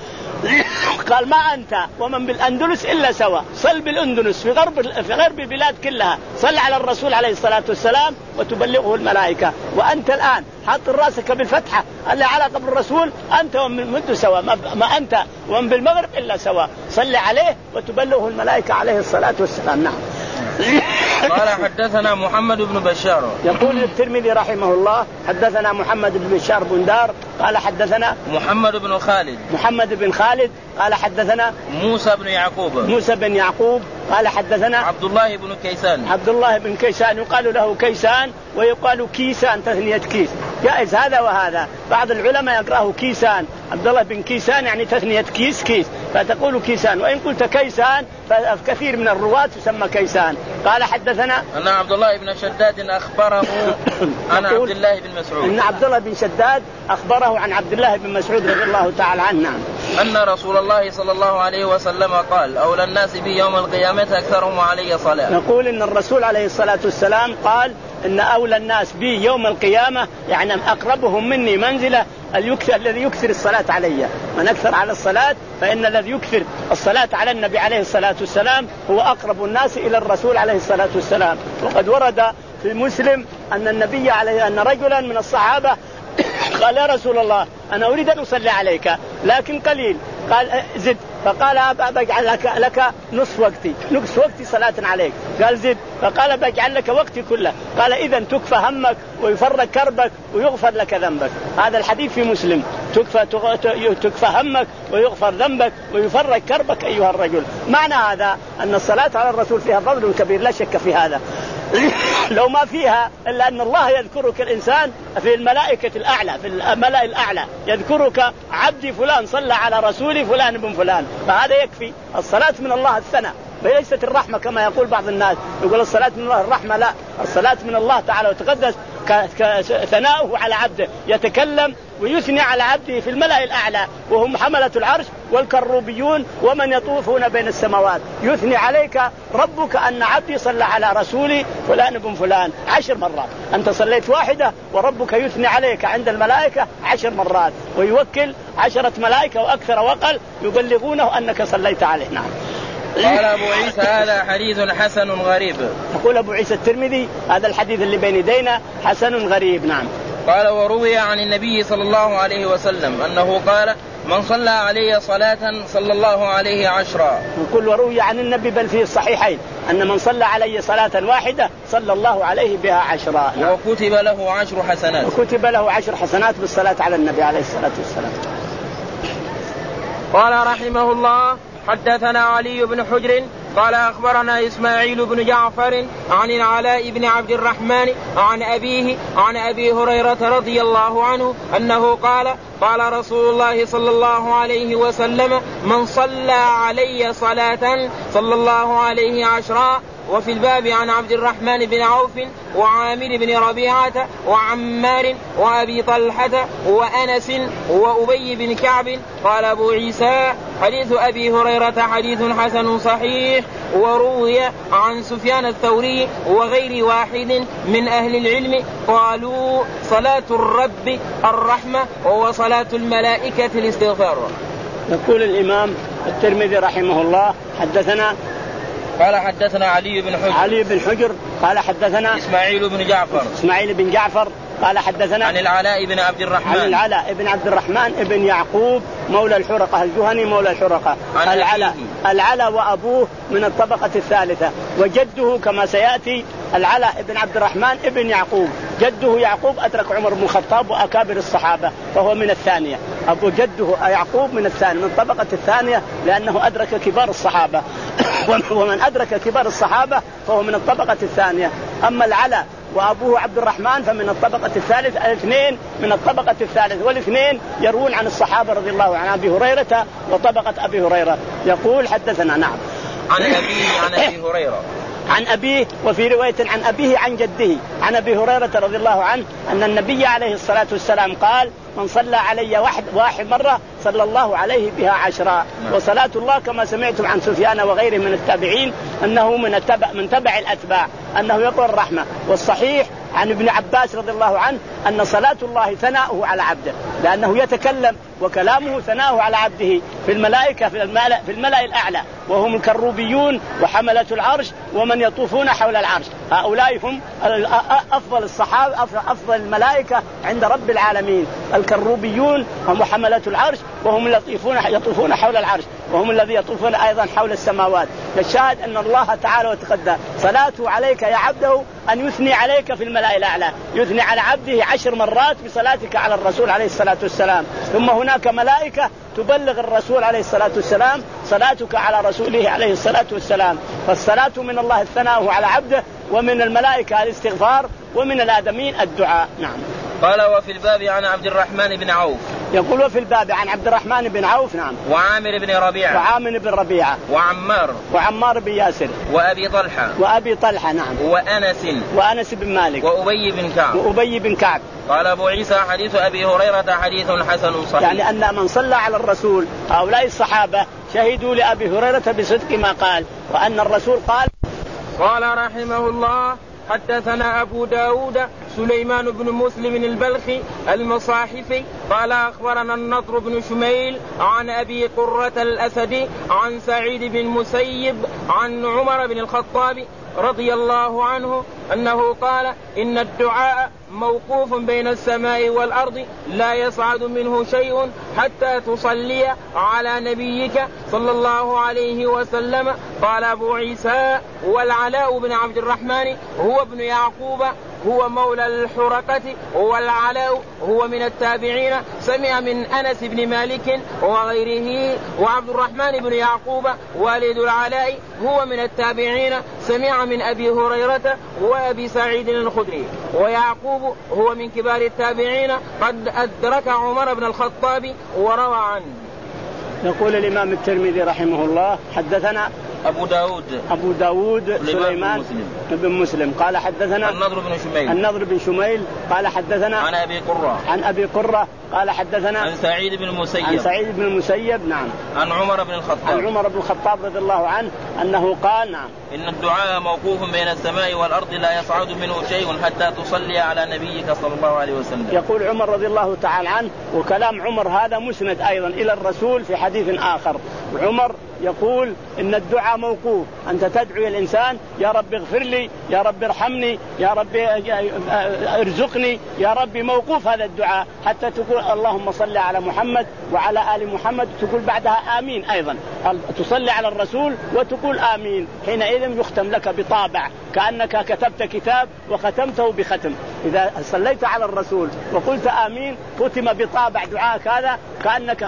قال ما أنت ومن بالأندلس إلا سوا، صل بالأندلس في غرب في غرب البلاد كلها، صل على الرسول عليه الصلاة والسلام وتبلغه الملائكة، وأنت الآن حط راسك بالفتحة اللي على قبر الرسول أنت ومن مد سوا، ما أنت ومن بالمغرب إلا سوا، صل عليه وتبلغه الملائكة عليه الصلاة والسلام. نعم. قال حدثنا محمد بن بشار. يقول الترمذي رحمه الله حدثنا محمد بن بشار بندار قال حدثنا محمد بن خالد محمد بن خالد قال حدثنا موسى بن يعقوب موسى بن يعقوب قال حدثنا عبد الله بن كيسان عبد الله بن كيسان يقال له كيسان ويقال كيسان تثنية كيس، جائز هذا وهذا، بعض العلماء يقرأه كيسان، عبد الله بن كيسان يعني تثنية كيس كيس فتقول كيسان، وإن قلت كيسان فكثير من الرواة تسمى كيسان. قال حدثنا أن عبد الله بن شداد أخبره عن عبد الله بن مسعود أن عبد الله بن شداد أخبره عن عبد الله بن مسعود رضي الله تعالى عنه أن رسول الله صلى الله عليه وسلم قال أولى الناس بي يوم القيامة أكثرهم علي صلاة. نقول إن الرسول عليه الصلاة والسلام قال إن أولى الناس بي يوم القيامة يعني أقربهم مني منزلة الذي يكثر الصلاة علي، من أكثر على الصلاة فإن الذي يكثر الصلاة على النبي عليه الصلاة والسلام هو أقرب الناس إلى الرسول عليه الصلاة والسلام. وقد ورد في مسلم أن النبي عليه أن رجلا من الصحابة قال يا رسول الله أنا أريد أن أصلي عليك لكن قليل، قال زد، فقال بجعل لك, لك نصف وقتي نصف وقتي صلاة عليك، قال زد، فقال بجعل لك وقتي كله، قال إذن تكفى همك ويفرج كربك ويغفر لك ذنبك. هذا الحديث في مسلم، تكفى تكفى همك ويغفر ذنبك ويفرج كربك أيها الرجل. معنى هذا أن الصلاة على الرسول فيها فضل كبير لا شك في هذا، لو ما فيها إلا أن الله يذكرك الإنسان في الملائكة الأعلى في الملأ الأعلى يذكرك عبدي فلان صلى على رسولي فلان بن فلان، فهذا يكفي. الصلاة من الله الثناء وليست الرحمة كما يقول بعض الناس يقول الصلاة من الله الرحمة، لا، الصلاة من الله تعالى وتقدس ثناؤه على عبده، يتكلم ويثني على عبده في الملأ الأعلى وهم حملة العرش والكروبيون ومن يطوفون بين السماوات، يثني عليك ربك أن عبدي صلى على رسولي فلان بن فلان عشر مرات، أنت صليت واحدة وربك يثني عليك عند الملائكة عشر مرات، ويوكل عشرة ملائكة وأكثر وقل يبلغونه أنك صليت عليه. نعم. قال أبو عيسى هذا حديث حسن غريب. يقول أبو عيسى الترمذي هذا الحديث اللي بين يدينا حسن غريب. نعم. قال وروي عن النبي صلى الله عليه وسلم أنه قال من صلى علي صلاة صلى الله عليه عشرا. يقول وروي عن النبي بل في الصحيحين أن من صلى علي صلاة واحدة صلى الله عليه بها عشرا. نعم. وكتب له عشر حسنات. وكتب له عشر حسنات بالصلاة على النبي عليه الصلاة والسلام. قال رحمه الله حدثنا علي بن حجر قال أخبرنا إسماعيل بن جعفر عن العلاء بن عبد الرحمن عن أبيه عن أبي هريرة رضي الله عنه أنه قال قال رسول الله صلى الله عليه وسلم من صلى علي صلاة صلى الله عليه عشرا. وفي الباب عن عبد الرحمن بن عوف وعامر بن ربيعة وعمار وأبي طلحة وأنس وأبي بن كعب. قال أبو عيسى حديث أبي هريرة حديث حسن صحيح. وروي عن سفيان الثوري وغير واحد من أهل العلم قالوا صلاة الرب الرحمة وصلاة الملائكة الاستغفار. يقول الإمام الترمذي رحمه الله حدثنا قال حدثنا علي بن حجر علي بن حجر قال حدثنا إسماعيل بن جعفر إسماعيل بن جعفر قال حدثنا عن العلاء بن عبد الرحمن عن العلاء بن عبد الرحمن بن يعقوب مولى الحرقة الجهني مولى الحرقة. العلاء العلاء وأبوه من الطبقة الثالثة وجده كما سيأتي العلاء بن عبد الرحمن بن يعقوب جده يعقوب أدرك عمر بن الخطاب وأكابر الصحابة فهو من الثانية. أبو جده يعقوب من الثانية من الطبقة الثانية لأنه أدرك كبار الصحابة ومن أدرك كبار الصحابة فهو من الطبقة الثانية. أما العلا وأبوه عبد الرحمن فمن الطبقة الثالث. الاثنين من الطبقة الثالث والاثنين يروون عن الصحابة رضي الله عن أبي هريرة وطبقة أبي هريرة. يقول حدثنا نعم عن أبيه عن أبي هريرة عن أبيه وفي رواية عن أبيه عن جده عن أبي هريرة رضي الله عنه أن النبي عليه الصلاة والسلام قال من صلى علي واحد, واحد مرة صلى الله عليه بها عشرا. وصلاة الله كما سمعتم عن سفيان وغيره من التابعين أنه من, التبع من تبع الأتباع أنه يقول الرحمة. والصحيح عن ابن عباس رضي الله عنه أن صلاة الله ثناؤه على عبده لأنه يتكلم وكلامه ثناؤه على عبده في الملائكة في الملأ, في الملأ الأعلى وهم الكروبيون وحملة العرش ومن يطوفون حول العرش. هؤلاء هم أفضل الصحابة أفضل الملائكة عند رب العالمين. الكروبيون هم حملة العرش وهم يطوفون يطوفون حول العرش وهم الذين يطوفون أيضا حول السماوات. الشاهد أن الله تعالى وتقدم صلاته عليك يا عبده أن يثني عليك في الملأ الأعلى. يثني على عبده عشر مرات بصلاتك على الرسول عليه الصلاة والسلام. ثم هناك ملائكة تبلغ الرسول عليه الصلاة والسلام صلاتك على رسوله عليه الصلاة والسلام. فالصلاة من الله الثناء على عبده ومن الملائكة الاستغفار ومن الآدمين الدعاء. نعم. قال وفي الباب عن عبد الرحمن بن عوف. يقول وفي الباب عن عبد الرحمن بن عوف. نعم. وعامر بن ربيعة. وعامر بن ربيعة. وعمار. وعمار بن ياسر. وأبي طلحة. وأبي طلحة. نعم. وأنس. وأنس بن مالك. وأبي بن كعب. وأبي بن كعب. قال أبو عيسى حديث أبي هريرة حديث حسن صحيح. يعني أن من صلى على الرسول هؤلاء الصحابة شهدوا لأبي هريرة بصدق ما قال وأن الرسول قال. قال رحمه الله حدثنا أبو داود سليمان بن مسلم البلخي المصاحفي قال أخبرنا النضر بن شميل عن أبي قرة الأسدي عن سعيد بن مسيب عن عمر بن الخطاب رضي الله عنه أنه قال إن الدعاء موقوف بين السماء والأرض لا يصعد منه شيء حتى تصلي على نبيك صلى الله عليه وسلم. قال أبو عيسى والعلاء بن عبد الرحمن هو ابن يعقوب هو مولى الحرقة والعلاء هو من التابعين سمع من أنس بن مالك وغيره. وعبد الرحمن بن يعقوب والد العلاء هو من التابعين سمع من أبي هريرة وأبي سعيد الخدري. ويعقوب هو من كبار التابعين قد أدرك عمر بن الخطاب وروى عنه. يقول الإمام الترمذي رحمه الله حدثنا أبو داود أبو داود سليمان بن مسلم قال حدثنا النضر بن شميل النضر بن شميل قال حدثنا عن أبي قرة عن أبي قرة قال حدثنا عن سعيد بن المسيب عن سعيد بن المسيب. نعم. عن عمر بن الخطاب عن عمر بن الخطاب رضي الله عنه أنه قال. نعم. إن الدعاء موقوف بين السماء والأرض لا يصعد منه شيء حتى تصلي على نبيك صلى الله عليه وسلم. يقول عمر رضي الله تعالى عنه وكلام عمر هذا مسند أيضا إلى الرسول في حديث آخر. عمر يقول إن الدعاء موقوف. أنت تدعو الإنسان يا رب اغفر لي يا رب ارحمني يا رب ارزقني يا رب موقوف هذا الدعاء حتى تقول اللهم صل على محمد وعلى آل محمد تقول بعدها آمين أيضا. تصلي على الرسول وتقول آمين حينئذ يختم لك بطابع كأنك كتبت كتاب وختمته بختم. إذا صليت على الرسول وقلت آمين ختم بطابع دعاءك هذا كأنك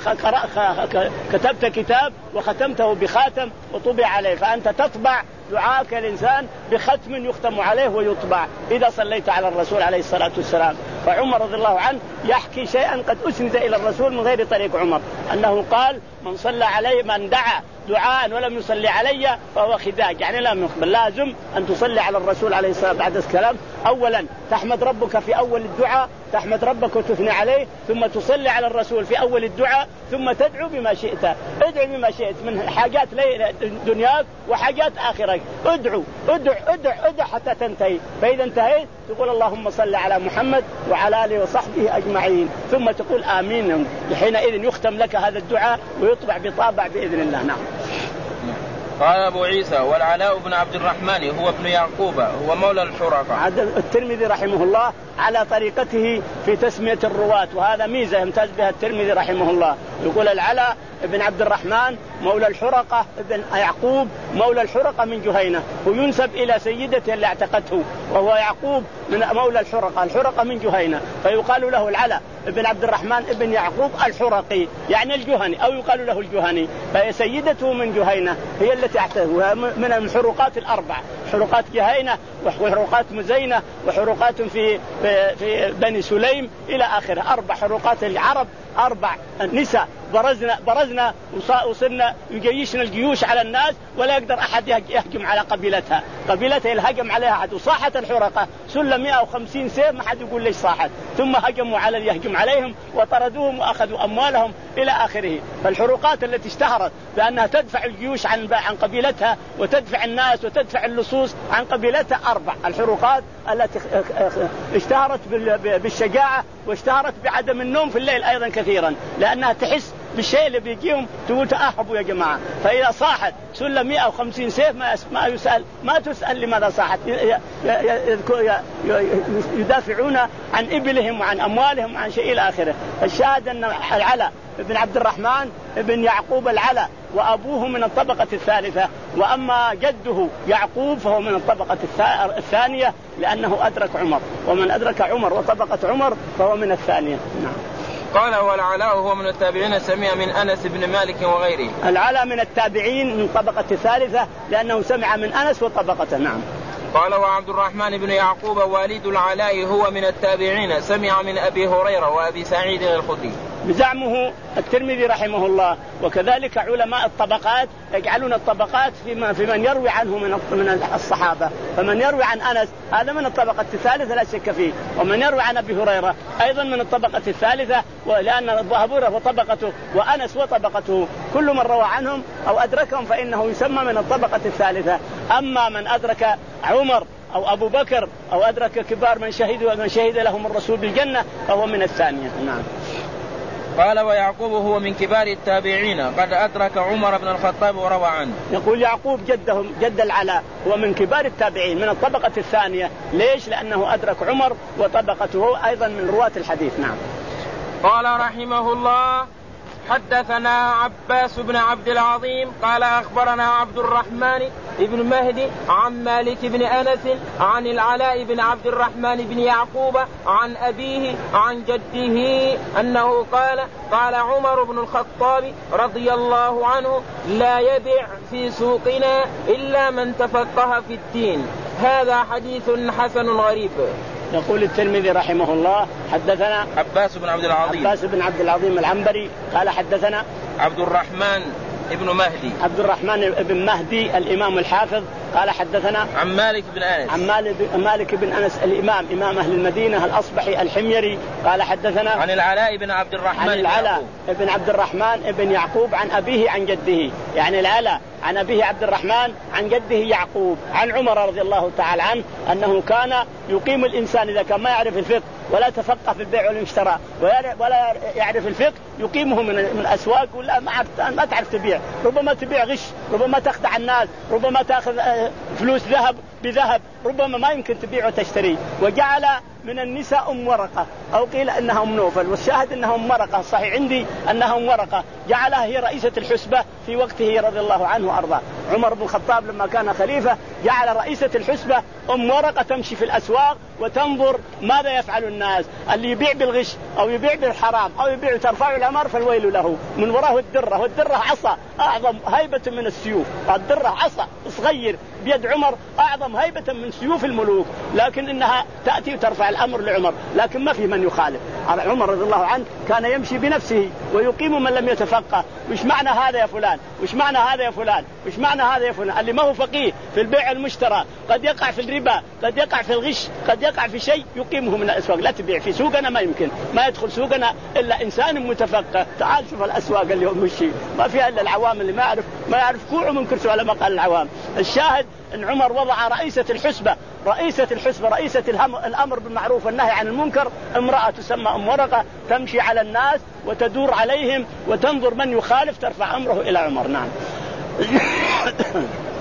كتبت كتاب وختمته بخاتم وطبع عليه. فأنت تطبع دعاءك الإنسان بختم يختم عليه ويطبع إذا صليت على الرسول عليه الصلاة والسلام. فعمر رضي الله عنه يحكي شيئا قد أسند إلى الرسول من غير طريق عمر أنه قال من صلى عليه من دعا دعاء ولم يصلي علي فهو خداج يعني لا يقبل. لازم أن تصلي على الرسول عليه الصلاة والسلام بعد الكلام. أولا تحمد ربك في أول الدعاء تحمد ربك وتثني عليه ثم تصلي على الرسول في أول الدعاء ثم تدعو بما شئت. ادعو بما شئت من حاجات دنياك وحاجات آخرك. ادعو ادعو ادعو ادعو حتى تنتهي. فإذا انتهيت تقول اللهم صل على محمد وعلى آله وصحبه أجمعين ثم تقول آمين. حينئذ يختم لك هذا الدعاء ويطبع بطابع بإذن الله. نعم. قال أبو عيسى والعلاء بن عبد الرحمن هو ابن يعقوب هو مولى الحرقة. الترمذي رحمه الله على طريقته في تسمية الرواة وهذا ميزة يمتاز بها الترمذي رحمه الله. يقول العلاء بن عبد الرحمن مولى الحرقة ابن يعقوب مولى الحرقة من جهينة، وينسب إلى سيدته اللي اعتقته، وهو يعقوب من مولى الحرقة، الحرقة من جهينة، فيقال له العلا ابن عبد الرحمن ابن يعقوب الحرقي يعني الجهني، أو يقال له الجهني. فهي سيدته من جهينة، هي التي اعتقته من الحرقات الأربع، حرقات جهينة وحرقات مزينة وحرقات في في بني سليم إلى آخره، أربع حرقات العرب، أربع نساء برزنا برزنا وصرنا يجيشنا الجيوش على الناس، ولا يقدر أحد يهجم على قبيلتها، قبيلتها الهجم عليها أحد. وصاحت الحرقة سلم مئة وخمسين سيف، ما حد يقول ليش صاحت، ثم هجموا على يهجم عليهم وطردوهم وأخذوا أموالهم إلى آخره. فالحرقات التي اشتهرت بأنها تدفع الجيوش عن عن قبيلتها وتدفع الناس وتدفع اللصوص عن قبيلتها أربع الحرقات التي اشتهرت بالشجاعة واشتهرت بعدم النوم في الليل أيضا كثيرا، لأنها تحس بالشيء اللي بيجيهم تقول تأهبوا يا جماعة. فإذا صاحت سلم مئة وخمسين سيف ما ما يسأل ما تسأل لماذا صاحت، يدافعون عن إبلهم وعن أموالهم وعن شيء إلى آخره. الشاهد أن العلا ابن عبد الرحمن ابن يعقوب العلا، وأبوه من الطبقة الثالثة، وأما جده يعقوب فهو من الطبقة الثانية لأنه أدرك عمر، ومن أدرك عمر وطبقة عمر فهو من الثانية. نعم. قال والعلاء هو من التابعين، سمع من أنس بن مالك وغيره. العلاء من التابعين من طبقة الثالثة لأنه سمع من أنس وطبقته. نعم. قال وعبد الرحمن بن يعقوب والد العلاء هو من التابعين، سمع من أبي هريرة وأبي سعيد الخدري. بزعمه الترمذي رحمه الله. وكذلك علماء الطبقات يجعلون الطبقات في من يروي عنه من من الصحابة، فمن يروي عن أنس هذا من الطبقة الثالثة لا شك فيه، ومن يروي عن أبي هريرة أيضا من الطبقة الثالثة، ولأن أبو هريرة وطبقته وأنس وطبقته كل من روى عنهم أو أدركهم فإنه يسمى من الطبقة الثالثة. أما من أدرك عمر أو أبو بكر أو أدرك كبار من شهد ومن شهد لهم الرسول بالجنة فهو من الثانية. نعم. قال ويعقوب هو من كبار التابعين قد أدرك عمر بن الخطاب وروى عنه. يقول يعقوب جدهم جد العلاء هو من كبار التابعين من الطبقة الثانية. ليش؟ لأنه أدرك عمر وطبقته أيضا من رواة الحديث. نعم. قال رحمه الله حدثنا عباس بن عبد العظيم قال أخبرنا عبد الرحمن ابن مهدي عن مالك بن أنس عن العلاء بن عبد الرحمن بن يعقوب عن أبيه عن جده أنه قال قال عمر بن الخطاب رضي الله عنه لا يبيع في سوقنا إلا من تفقه في الدين. هذا حديث حسن غريب. يقول الترمذي رحمه الله حدثنا عباس بن عبد العظيم عباس بن عبد العظيم العنبري قال حدثنا عبد الرحمن ابن مهدي عبد الرحمن بن مهدي الإمام الحافظ قال حدثنا عن مالك بن أنس عن مالك بن أنس الإمام إمام أهل المدينة الأصبحي الحميري قال حدثنا عن العلاء بن عبد الرحمن عن العلاء بن عبد الرحمن بن يعقوب عن أبيه عن جده، يعني العلاء عن أبيه عبد الرحمن عن جده يعقوب عن عمر رضي الله تعالى عنه أنه كان يقيم الإنسان إذا كان ما يعرف الفقه ولا تفقه في البيع والاشتراء ولا يعرف الفقه يقيمه من الأسواق ولا ما تعرف تبيع، ربما تبيع غش، ربما تخدع الناس، ربما تأخذ فلوس ذهب بذهب، ربما ما يمكن تبيع وتشتري. وجعل من النساء أم ورقة أو قيل أنها أم نوفل، والشاهد أنها أم ورقة، صحيح عندي أنها أم ورقة، جعلها هي رئيسة الحسبة في وقته رضي الله عنه وأرضاه. عمر بن الخطاب لما كان خليفة جعل رئيسة الحسبة أم ورقة تمشي في الأسواق وتنظر ماذا يفعل الناس، اللي يبيع بالغش أو يبيع بالحرام أو يبيع ترفع الأمر فالويل له. من وراه الدرة، والدرة عصا أعظم هيبة من السيوف، الدرة عصا صغير بيد عمر أعظم هيبة من سيوف الملوك، لكن إنها تأتي وترفع الأمر لعمر، لكن ما في من يخالف. عمر رضي الله عنه كان يمشي بنفسه ويقيم من لم يتفقه. وش معنى هذا يا فلان؟ وش معنى هذا يا فلان؟ وش معنى هذا يا فلان؟ اللي ما هو فقيه في البيع المشترى قد يقع في الربا، قد يقع في الغش، قد يقع في شيء يقيمه من الأسواق. لا تبيع في سوقنا، ما يمكن ما يدخل سوقنا إلا إنسان متفقه. تعال شوف الأسواق اللي هم مشي ما فيها إلا العوام اللي ما يعرف ما يعرف كوع من كرسي على ما قال العوام. الشاهد أن عمر وضع رئيسة الحسبة رئيسة الحسبة رئيسة الأمر بالمعروف والنهي عن المنكر، امرأة تسمى أم ورقة تمشي على الناس وتدور عليهم وتنظر من يخالف ترفع أمره إلى عمر. نعم.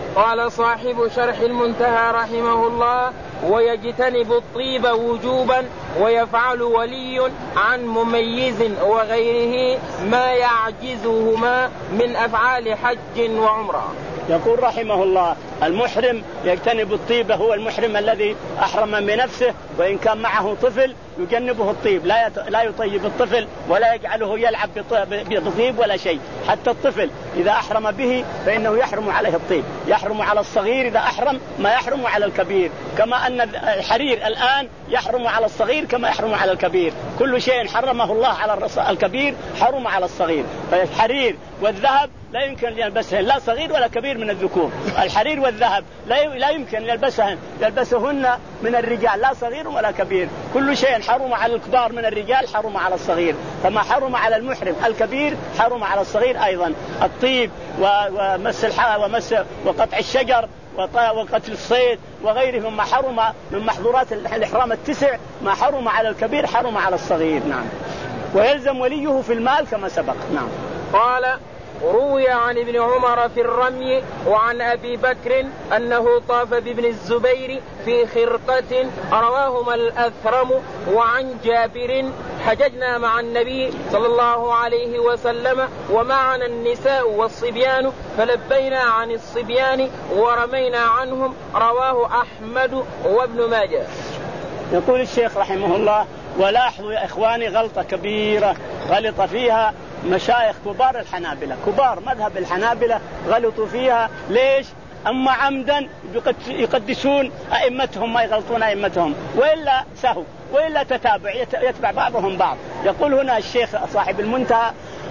قال صاحب شرح المنتهى رحمه الله: ويجتنب الطيب وجوبا ويفعل ولي عن مميز وغيره ما يعجزهما من أفعال حج وعمرة. يقول رحمه الله: المحرم يجتنب الطيب، هو المحرم الذي أحرم بنفسه، وإن كان معه طفل يجنبه الطيب، لا لا يطيب الطفل ولا يجعله يلعب بطيب ولا شيء. حتى الطفل إذا أحرم به فإنه يحرم عليه الطيب، يحرم على الصغير إذا أحرم ما يحرم على الكبير، كما أن الحرير الآن يحرم على الصغير كما يحرم على الكبير. كل شيء حرمه الله على الكبير حرم على الصغير. فالحرير والذهب لا يمكن أن يلبسهن لا صغير ولا كبير من الذكور. الحرير والذهب لا يمكن أن يلبسهن يلبسهن من الرجال لا صغير ولا كبير. كل شيء حرم على الكبار من الرجال حرم على الصغير، فما حرم على المحرم الكبير حرم على الصغير أيضا. الطيب ومس الحاء ومس وقطع الشجر وقتل الصيد وغيره مما حرم من محظورات الإحرام التسع، ما حرم على الكبير حرم على الصغير. نعم. ويلزم وليه في المال كما سبق. نعم. قال: روي عن ابن عمر في الرمي وعن أبي بكر أنه طاف بابن الزبير في خرقة رواهما الأثرم. وعن جابر: حججنا مع النبي صلى الله عليه وسلم ومعنا النساء والصبيان فلبينا عن الصبيان ورمينا عنهم. رواه أحمد وابن ماجه. يقول الشيخ رحمه الله: ولاحظوا يا إخواني غلطة كبيرة غلط فيها مشايخ كبار الحنابلة، كبار مذهب الحنابلة غلطوا فيها. ليش؟ أما عمدا يقدسون أئمتهم ما يغلطون أئمتهم، وإلا سهو، وإلا تتابع يتبع بعضهم بعض. يقول هنا الشيخ صاحب المنتهى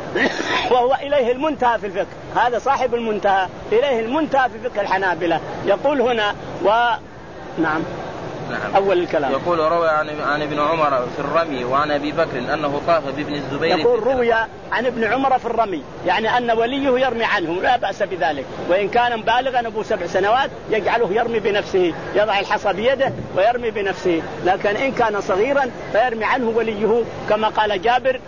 وهو إليه المنتهى في الفقه، هذا صاحب المنتهى إليه المنتهى في فقه الحنابلة. يقول هنا و نعم نعم. أول الكلام يقول: روى عن, عن ابن عمر في الرمي وعن أبي بكر أنه طاف بابن الزبير. يقول روي عن ابن عمر في الرمي، يعني أن وليه يرمي عنه لا بأس بذلك، وإن كان بالغا أبو سبع سنوات يجعله يرمي بنفسه، يضع الحصى بيده ويرمي بنفسه. لكن إن كان صغيرا فيرمي عنه وليه، كما قال جابر: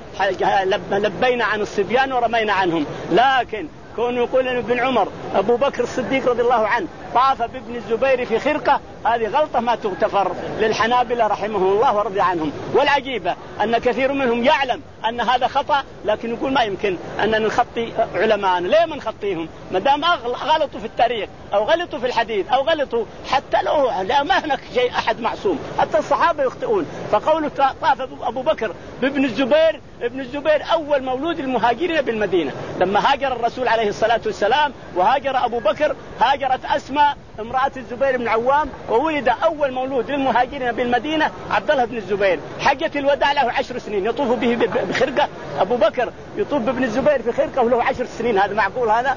لبينا عن الصبيان ورمينا عنهم. لكن كون يقول ابن عمر أبو بكر الصديق رضي الله عنه طاف بابن الزبير في خرقة، هذه غلطة ما تغتفر للحنابلة رحمهم الله ورضي عنهم. والعجيبة أن كثير منهم يعلم أن هذا خطأ، لكن يقول ما يمكن أن نخطي علماءنا. ليه ما نخطيهم؟ ما دام غلطوا في التاريخ أو غلطوا في الحديث أو غلطوا حتى لو لا ما هناك شيء أحد معصوم، حتى الصحابة يخطئون. فقوله طاف أبو بكر بابن الزبير، ابن الزبير أول مولود المهاجرين بالمدينة، لما هاجر الرسول عليه الصلاة والسلام وهاجر أبو بكر هاجرت أسماء امرأة الزبير بن عوام، وولد أول مولود للمهاجرين بالمدينة عبد الله بن الزبير. حجة الوداع له عشر سنين يطوف به بخرقة، أبو بكر يطوف بابن الزبير في خرقة وله عشر سنين، هذا معقول هذا؟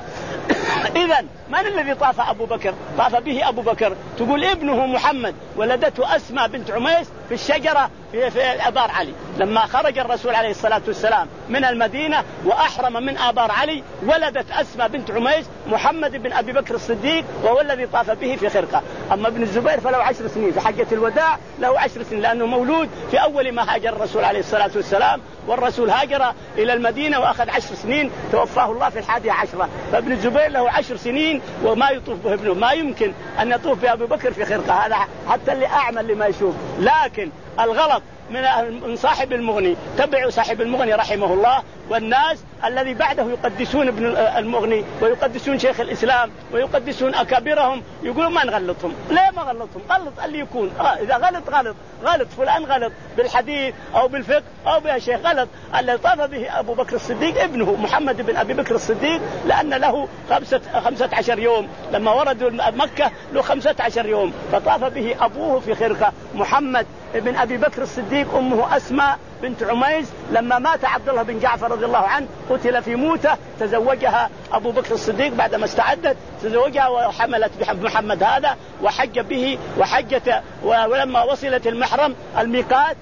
إذن من الذي طاف أبو بكر؟ طاف به أبو بكر. تقول ابنه محمد ولدته أسماء بنت عميس في الشجرة في, في آبار علي، لما خرج الرسول عليه الصلاة والسلام من المدينة وأحرم من آبار علي ولدت أسماء بنت عميس محمد بن أبي بكر الصديق، وهو الذي طاف به في خرقة. أما ابن الزبير فله عشر سنين، في حجة الوداع له عشر سنين، لأنه مولود في أول ما هاجر الرسول عليه الصلاة والسلام، والرسول هاجر إلى المدينة وأخذ عشر سنين توفاه الله في الحادية عشرة. فابن الزبير له عشر سنين وما يطوف به ابنه، ما يمكن أن يطوف بأبي بكر في خرقة، هذا حتى اللي أعمل لما يشوف. لكن الغلط من صاحب المغني، تبعوا صاحب المغني رحمه الله، والناس الذي بعده يقدسون ابن المغني ويقدسون شيخ الإسلام ويقدسون أكابرهم، يقولوا ما نغلطهم. ليه ما غلطهم؟ غلط اللي يكون آه إذا غلط غلط غلط فلان غلط بالحديث أو بالفقه أو بشيء غلط. اللي طاف به أبو بكر الصديق ابنه محمد بن أبي بكر الصديق، لأن له خمسة, خمسة عشر يوم، لما وردوا مكة له خمسة عشر يوم، فطاف به أبوه في خرقة. محمد بن أبي بكر الصديق أمه أسماء بنت عميس، لما مات عبد الله بن جعفر رضي الله عنه قتل في موته، تزوجها أبو بكر الصديق بعدما استعدت، تزوجها وحملت بمحمد هذا وحج به وحجت، ولما وصلت المحرم الميقات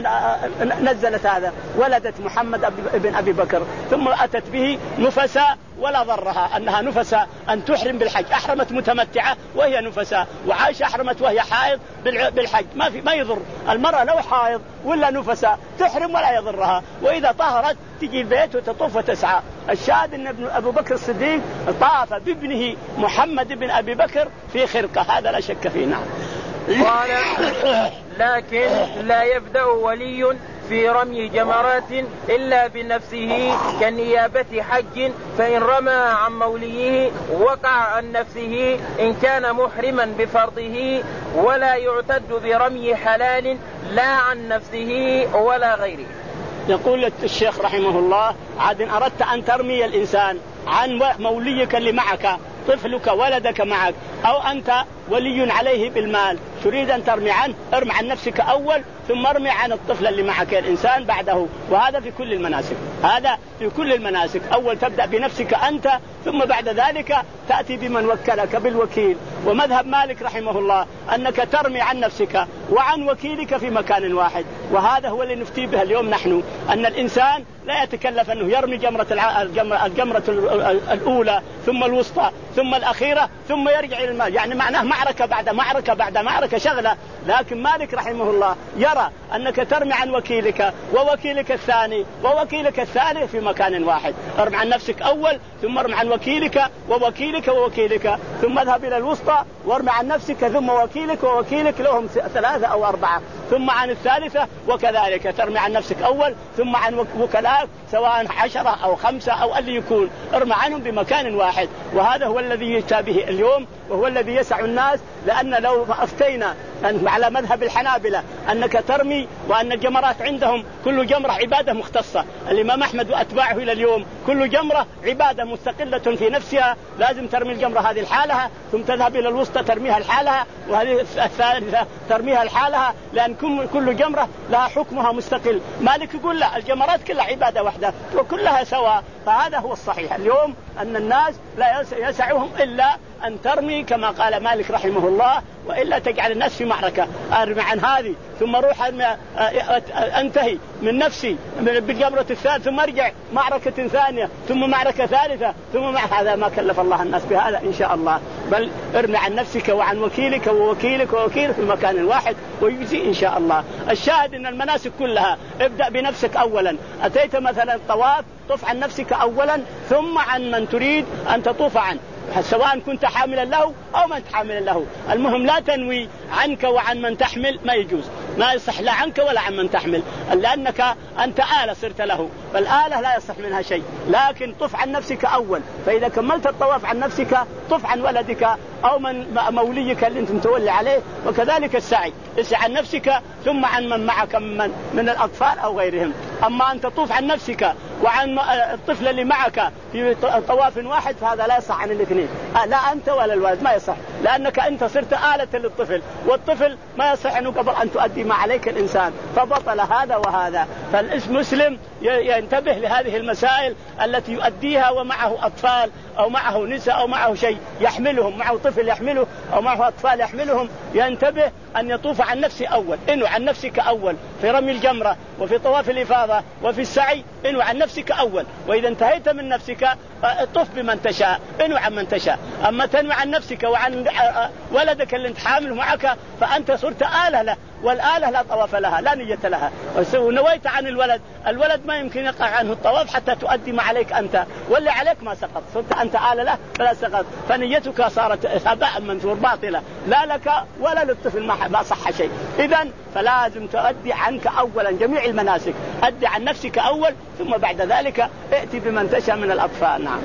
نزلت هذا، ولدت محمد بن أبي بكر، ثم أتت به نفساء ولا ضرها أنها نفساء أن تحرم بالحج. أحرمت متمتعة وهي نفساء، وعائشة أحرمت وهي حائض بالحج. ما في ما يضر المرأة لو حائض ولا نفساء تحرم ولا يضرها، وإذا طهرت تجي البيت وتطوف وتسعى. الشاهد أن ابن أبو بكر الصديق طاف بابنه محمد بن أبي بكر في خرقة، هذا لا شك فيه. نعم. قال لكن لا يبدأ ولي في رمي جمرات إلا بنفسه كنيابة حج، فإن رمى عن موليه وقع عن نفسه إن كان محرما بفرضه، ولا يعتد برمي حلال لا عن نفسه ولا غيره. يقول الشيخ رحمه الله: عاد إن أردت أن ترمي الإنسان عن موليك اللي معك، طفلك ولدك معك، أو أنت ولي عليه بالمال تريد أن ترمي عنه، ارمي عن نفسك أول ثم ارمي عن الطفل اللي معك الإنسان بعده. وهذا في كل المناسك، هذا في كل المناسك. أول تبدأ بنفسك أنت، ثم بعد ذلك تأتي بمن وكلك بالوكيل. ومذهب مالك رحمه الله أنك ترمي عن نفسك وعن وكيلك في مكان واحد، وهذا هو اللي نفتي به اليوم نحن، أن الإنسان لا يتكلف أنه يرمي جمرة الجمرة الأولى ثم الوسطى ثم الأخيرة ثم يرجع إلى المال، يعني معناه معركة بعد معركة بعد معركة شغلة. لكن مالك رحمه الله يرى أنك ترمي عن وكيلك ووكيلك الثاني ووكيلك الثاني في مكان واحد. ارمي عن نفسك أول، ثم ارمي عن وكيلك ووكيلك ووكيلك، ثم اذهب إلى الوسطى وارمي عن نفسك ثم وكيلك ووكيلك، لهم ثلاثة أو أربعة، ثم عن الثالثة، وكذلك ترمي عن نفسك أول ثم عن وكلاك سواء عشرة أو خمسة أو اللي يكون، ارمي عنهم بمكان واحد. وهذا هو الذي يشتبه اليوم، وهو الذي يسع الناس. لأن لو أفتينا على مذهب الحنابلة أنك ترمي وأن الجمرات عندهم كل جمرة عبادة مختصة، الإمام أحمد وأتباعه إلى اليوم كل جمرة عبادة مستقلة في نفسها، لازم ترمي الجمرة هذه الحالها، ثم تذهب إلى الوسطى ترميها الحالها، وهذه الثالثة ترميها الحالها، لأن كل جمرة لها حكمها مستقل. مالك يقول لا، الجمرات كلها عبادة واحدة وكلها سواء. فهذا هو الصحيح اليوم، أن الناس لا يسعهم إلا أن ترمي كما قال مالك رحمه الله، وإلا تجعل الناس في معركة. أرمي عن هذه ثم روح أنتهي من نفسي بالجمرة الثالثة، ثم أرجع معركة ثانية ثم معركة ثالثة ثم مع هذا ما كلف الله الناس بهذا إن شاء الله. بل ارمي عن نفسك وعن وكيلك ووكيلك ووكيلك في مكان واحد ويجزي إن شاء الله. الشاهد أن المناسك كلها ابدأ بنفسك أولا. أتيت مثلا الطواف، طف عن نفسك أولا ثم عن من تريد أن تطوف عنه، سواء كنت حاملا له أو من حاملا له. المهم لا تنوي عنك وعن من تحمل، ما يجوز، ما يصح لا عنك ولا عن من تحمل، لأنك أنت آلة صرت له، فالآلة لا يصح منها شيء. لكن طف عن نفسك أول، فإذا كملت الطواف عن نفسك طف عن ولدك أو من موليك اللي أنت متولي عليه. وكذلك السعي، اسعى عن نفسك ثم عن من معك من, من الأطفال أو غيرهم. أما أن تطوف عن نفسك وعن الطفل اللي معك في طواف واحد فهذا لا يصح عن الاثنين، لا أنت ولا الولد، ما يصح، لأنك أنت صرت آلة للطفل، والطفل ما يصح أنه قبل أن تؤدي ما عليك الإنسان، فبطل هذا وهذا. فالمسلم ينتبه لهذه المسائل التي يؤديها ومعه أطفال أو معه نساء أو معه شيء يحملهم، معه طفل يحمله أو معه أطفال يحملهم، ينتبه أن يطوف عن نفسه أول. إنه عن نفسك أول في رمي الجمرة وفي طواف الإفاضة وفي السعي، إنه عن نفسك أول. وإذا انتهيت من نفسك طف بمن تشاء، إنه عن من تشاء. أما تنوي عن نفسك وعن ولدك اللي انت حامله معك فأنت صرت آلة له، والآلة لا طواف لها لا نية لها. ونويت عن الولد، الولد ما يمكن يقع عنه الطواف حتى تؤدي ما عليك أنت، واللي عليك ما سقط، صرت أنت آلة له فلا سقط، فنيتك صارت هباء منثور باطلة، لا لك ولا للطفل ما صح شيء. إذن فلازم تؤدي عنك أولا جميع المناسك، أدي عن نفسك أول ثم بعد ذلك ائتي بمن تشاء من الأطفال. نعم.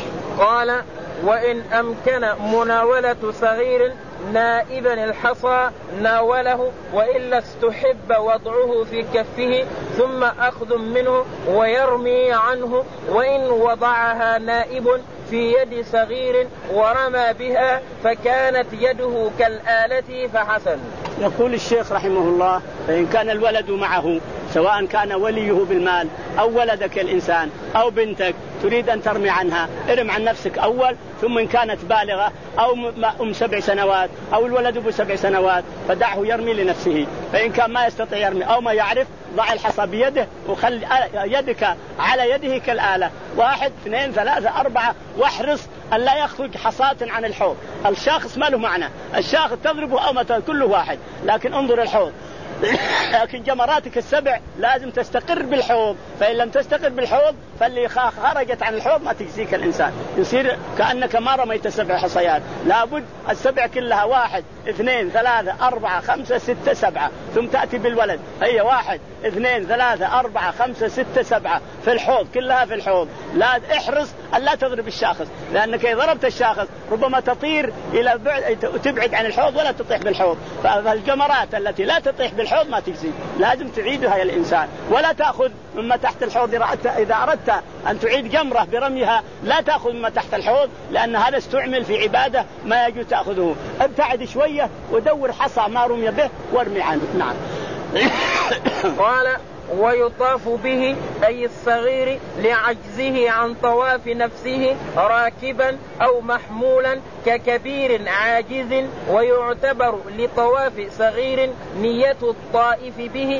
قال: وإن أمكن مناولة صغير نائبا الحصى ناوله، وإلا استحب وضعه في كفه ثم أخذ منه ويرمي عنه، وإن وضعها نائب في يد صغير ورمى بها فكانت يده كالآلة فحسن. يقول الشيخ رحمه الله: فإن كان الولد معه سواء كان وليه بالمال أو ولدك الإنسان أو بنتك تريد أن ترمي عنها، ارم عن نفسك أول، ثم إن كانت بالغة أو أم سبع سنوات أو الولد أبو سبع سنوات فدعه يرمي لنفسه. فإن كان ما يستطيع يرمي أو ما يعرف ضع الحصى بيده وخل يدك على يده كالآلة، واحد اثنين ثلاثة أربعة، واحرص أن لا يخرج حصاة عن الحوض. الشاخص ما له معنى، الشاخص تضربه أو ما كله واحد، لكن انظر الحوض. لكن جمراتك السبع لازم تستقر بالحوض، فإن لم تستقر بالحوض فاللي خرجت عن الحوض ما تجزيك الإنسان، يصير كأنك ما رميت سبع حصيات. لابد السبع كلها واحد اثنين ثلاثة أربعة خمسة ستة سبعة، ثم تأتي بالولد هي واحد اثنين ثلاثة أربعة خمسة ستة سبعة في الحوض كلها في الحوض. لا احرص أن لا تضرب الشاخص، لأنك إذا ضربت الشاخص ربما تطير إلى بعد تبعد عن الحوض ولا تطيح بالحوض. فالجمرات التي لا تطيح بالحوض ما تجزي، لازم تعيدها يا الإنسان، ولا تأخذ مما تحت الحوض. إذا أردت أن تعيد جمرة برميها لا تأخذ مما تحت الحوض، لأن هذا استعمل في عبادة ما يجوز تأخذه. ابتعد شوية ودور حصى ما رمي به وارمي عنه. نعم. قال ويطاف به أي الصغير لعجزه عن طواف نفسه راكبا أو محمولا ككبير عاجز، ويعتبر لطواف صغير نية الطائف به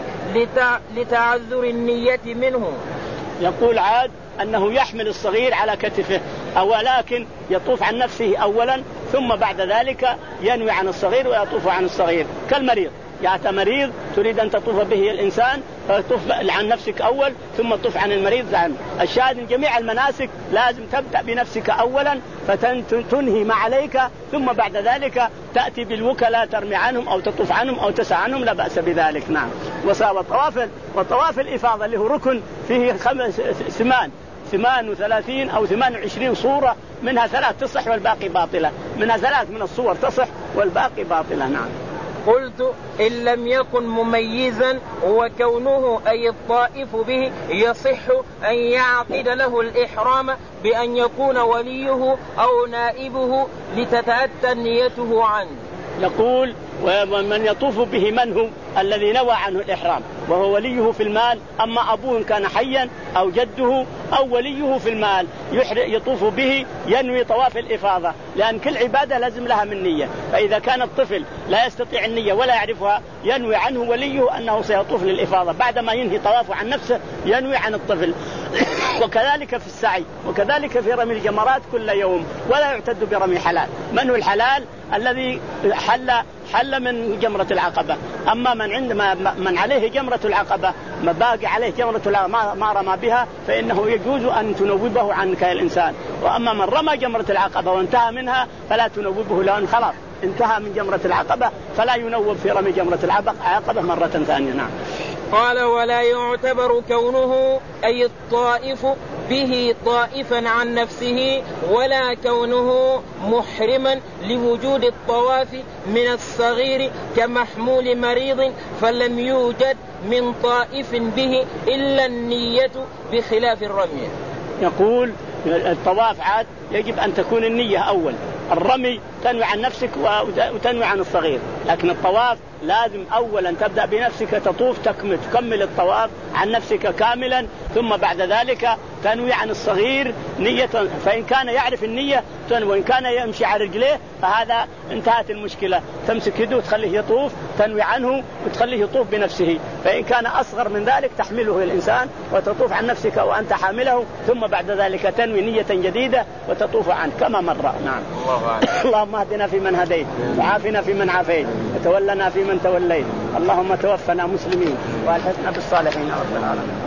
لتعذر النية منه. يقول عاد أنه يحمل الصغير على كتفه، أو لكن يطوف عن نفسه أولا ثم بعد ذلك ينوي عن الصغير ويطوف عن الصغير كالمريض. يعني مريض تريد أن تطوف به الإنسان فتطوف عن نفسك أول ثم تطوف عن المريض عنه. الشاهد من جميع المناسك لازم تبدأ بنفسك أولا فتنهي ما عليك، ثم بعد ذلك تأتي بالوكلاء ترمي عنهم أو تطوف عنهم أو تسعى عنهم، لا بأس بذلك. نعم. وطواف وطواف الإفاضة اللي هو ركن فيه خمس ثمان ثمان وثلاثين أو ثمان وعشرين صورة، منها ثلاث تصح والباقي باطلة، منها ثلاث من الصور تصح والباقي باطلة. نعم. قلت إن لم يكن مميزا وكونه أي الطائف به يصح أن يعقد له الإحرام بأن يكون وليه أو نائبه لتتأتى نيته عنه. يقول ومن يطوف به من هو الذي نوى عنه الإحرام وهو وليه في المال، أما أبوه كان حيا أو جده أو وليه في المال يطوف به ينوي طواف الإفاضة، لأن كل عبادة لازم لها من نية. فإذا كان الطفل لا يستطيع النية ولا يعرفها ينوي عنه وليه أنه سيطوف للإفاضة، بعدما ينهي طوافه عن نفسه ينوي عن الطفل. وكذلك في السعي وكذلك في رمي الجمرات كل يوم، ولا يعتد برمي حلال. من هو الحلال؟ الذي حل حل من جمرة العقبة. أما من عند من عليه جمرة العقبة ما باقي عليه جمرة العقبة ما رمى بها فإنه يجوز أن تنوبه عنك يا الإنسان. وأما من رمى جمرة العقبة وانتهى منها فلا تنوبه، لأن خلاص انتهى من جمرة العقبة فلا ينوب في رمي جمرة العقبة مرة ثانية. نعم. قال ولا يعتبر كونه أي الطائف به طائفا عن نفسه ولا كونه محرما لوجود الطواف من الصغير كمحمول مريض، فلم يوجد من طائف به إلا النية بخلاف الرمي. يقول الطواف عاد يجب أن تكون النية أول، الرمي تنوي عن نفسك وتنوي عن الصغير، لكن الطواف لازم أولا تبدأ بنفسك تطوف تكمل تكمل الطواف عن نفسك كاملا، ثم بعد ذلك تنوي عن الصغير نية. فإن كان يعرف النية تنوي، وإن كان يمشي على رجليه فهذا انتهت المشكلة، تمسك يده وتخليه يطوف تنوي عنه وتخليه يطوف بنفسه. فإن كان أصغر من ذلك تحمله الإنسان وتطوف عن نفسك وأنت حامله، ثم بعد ذلك تنوي نية جديدة وتطوف عنه كما مر. نعم. اللهم اهدنا فيمن هديت وعافنا فيمن عافيت وتولنا فيمن توليت، اللهم توفنا مسلمين والحقنا بالصالحين رب العالمين.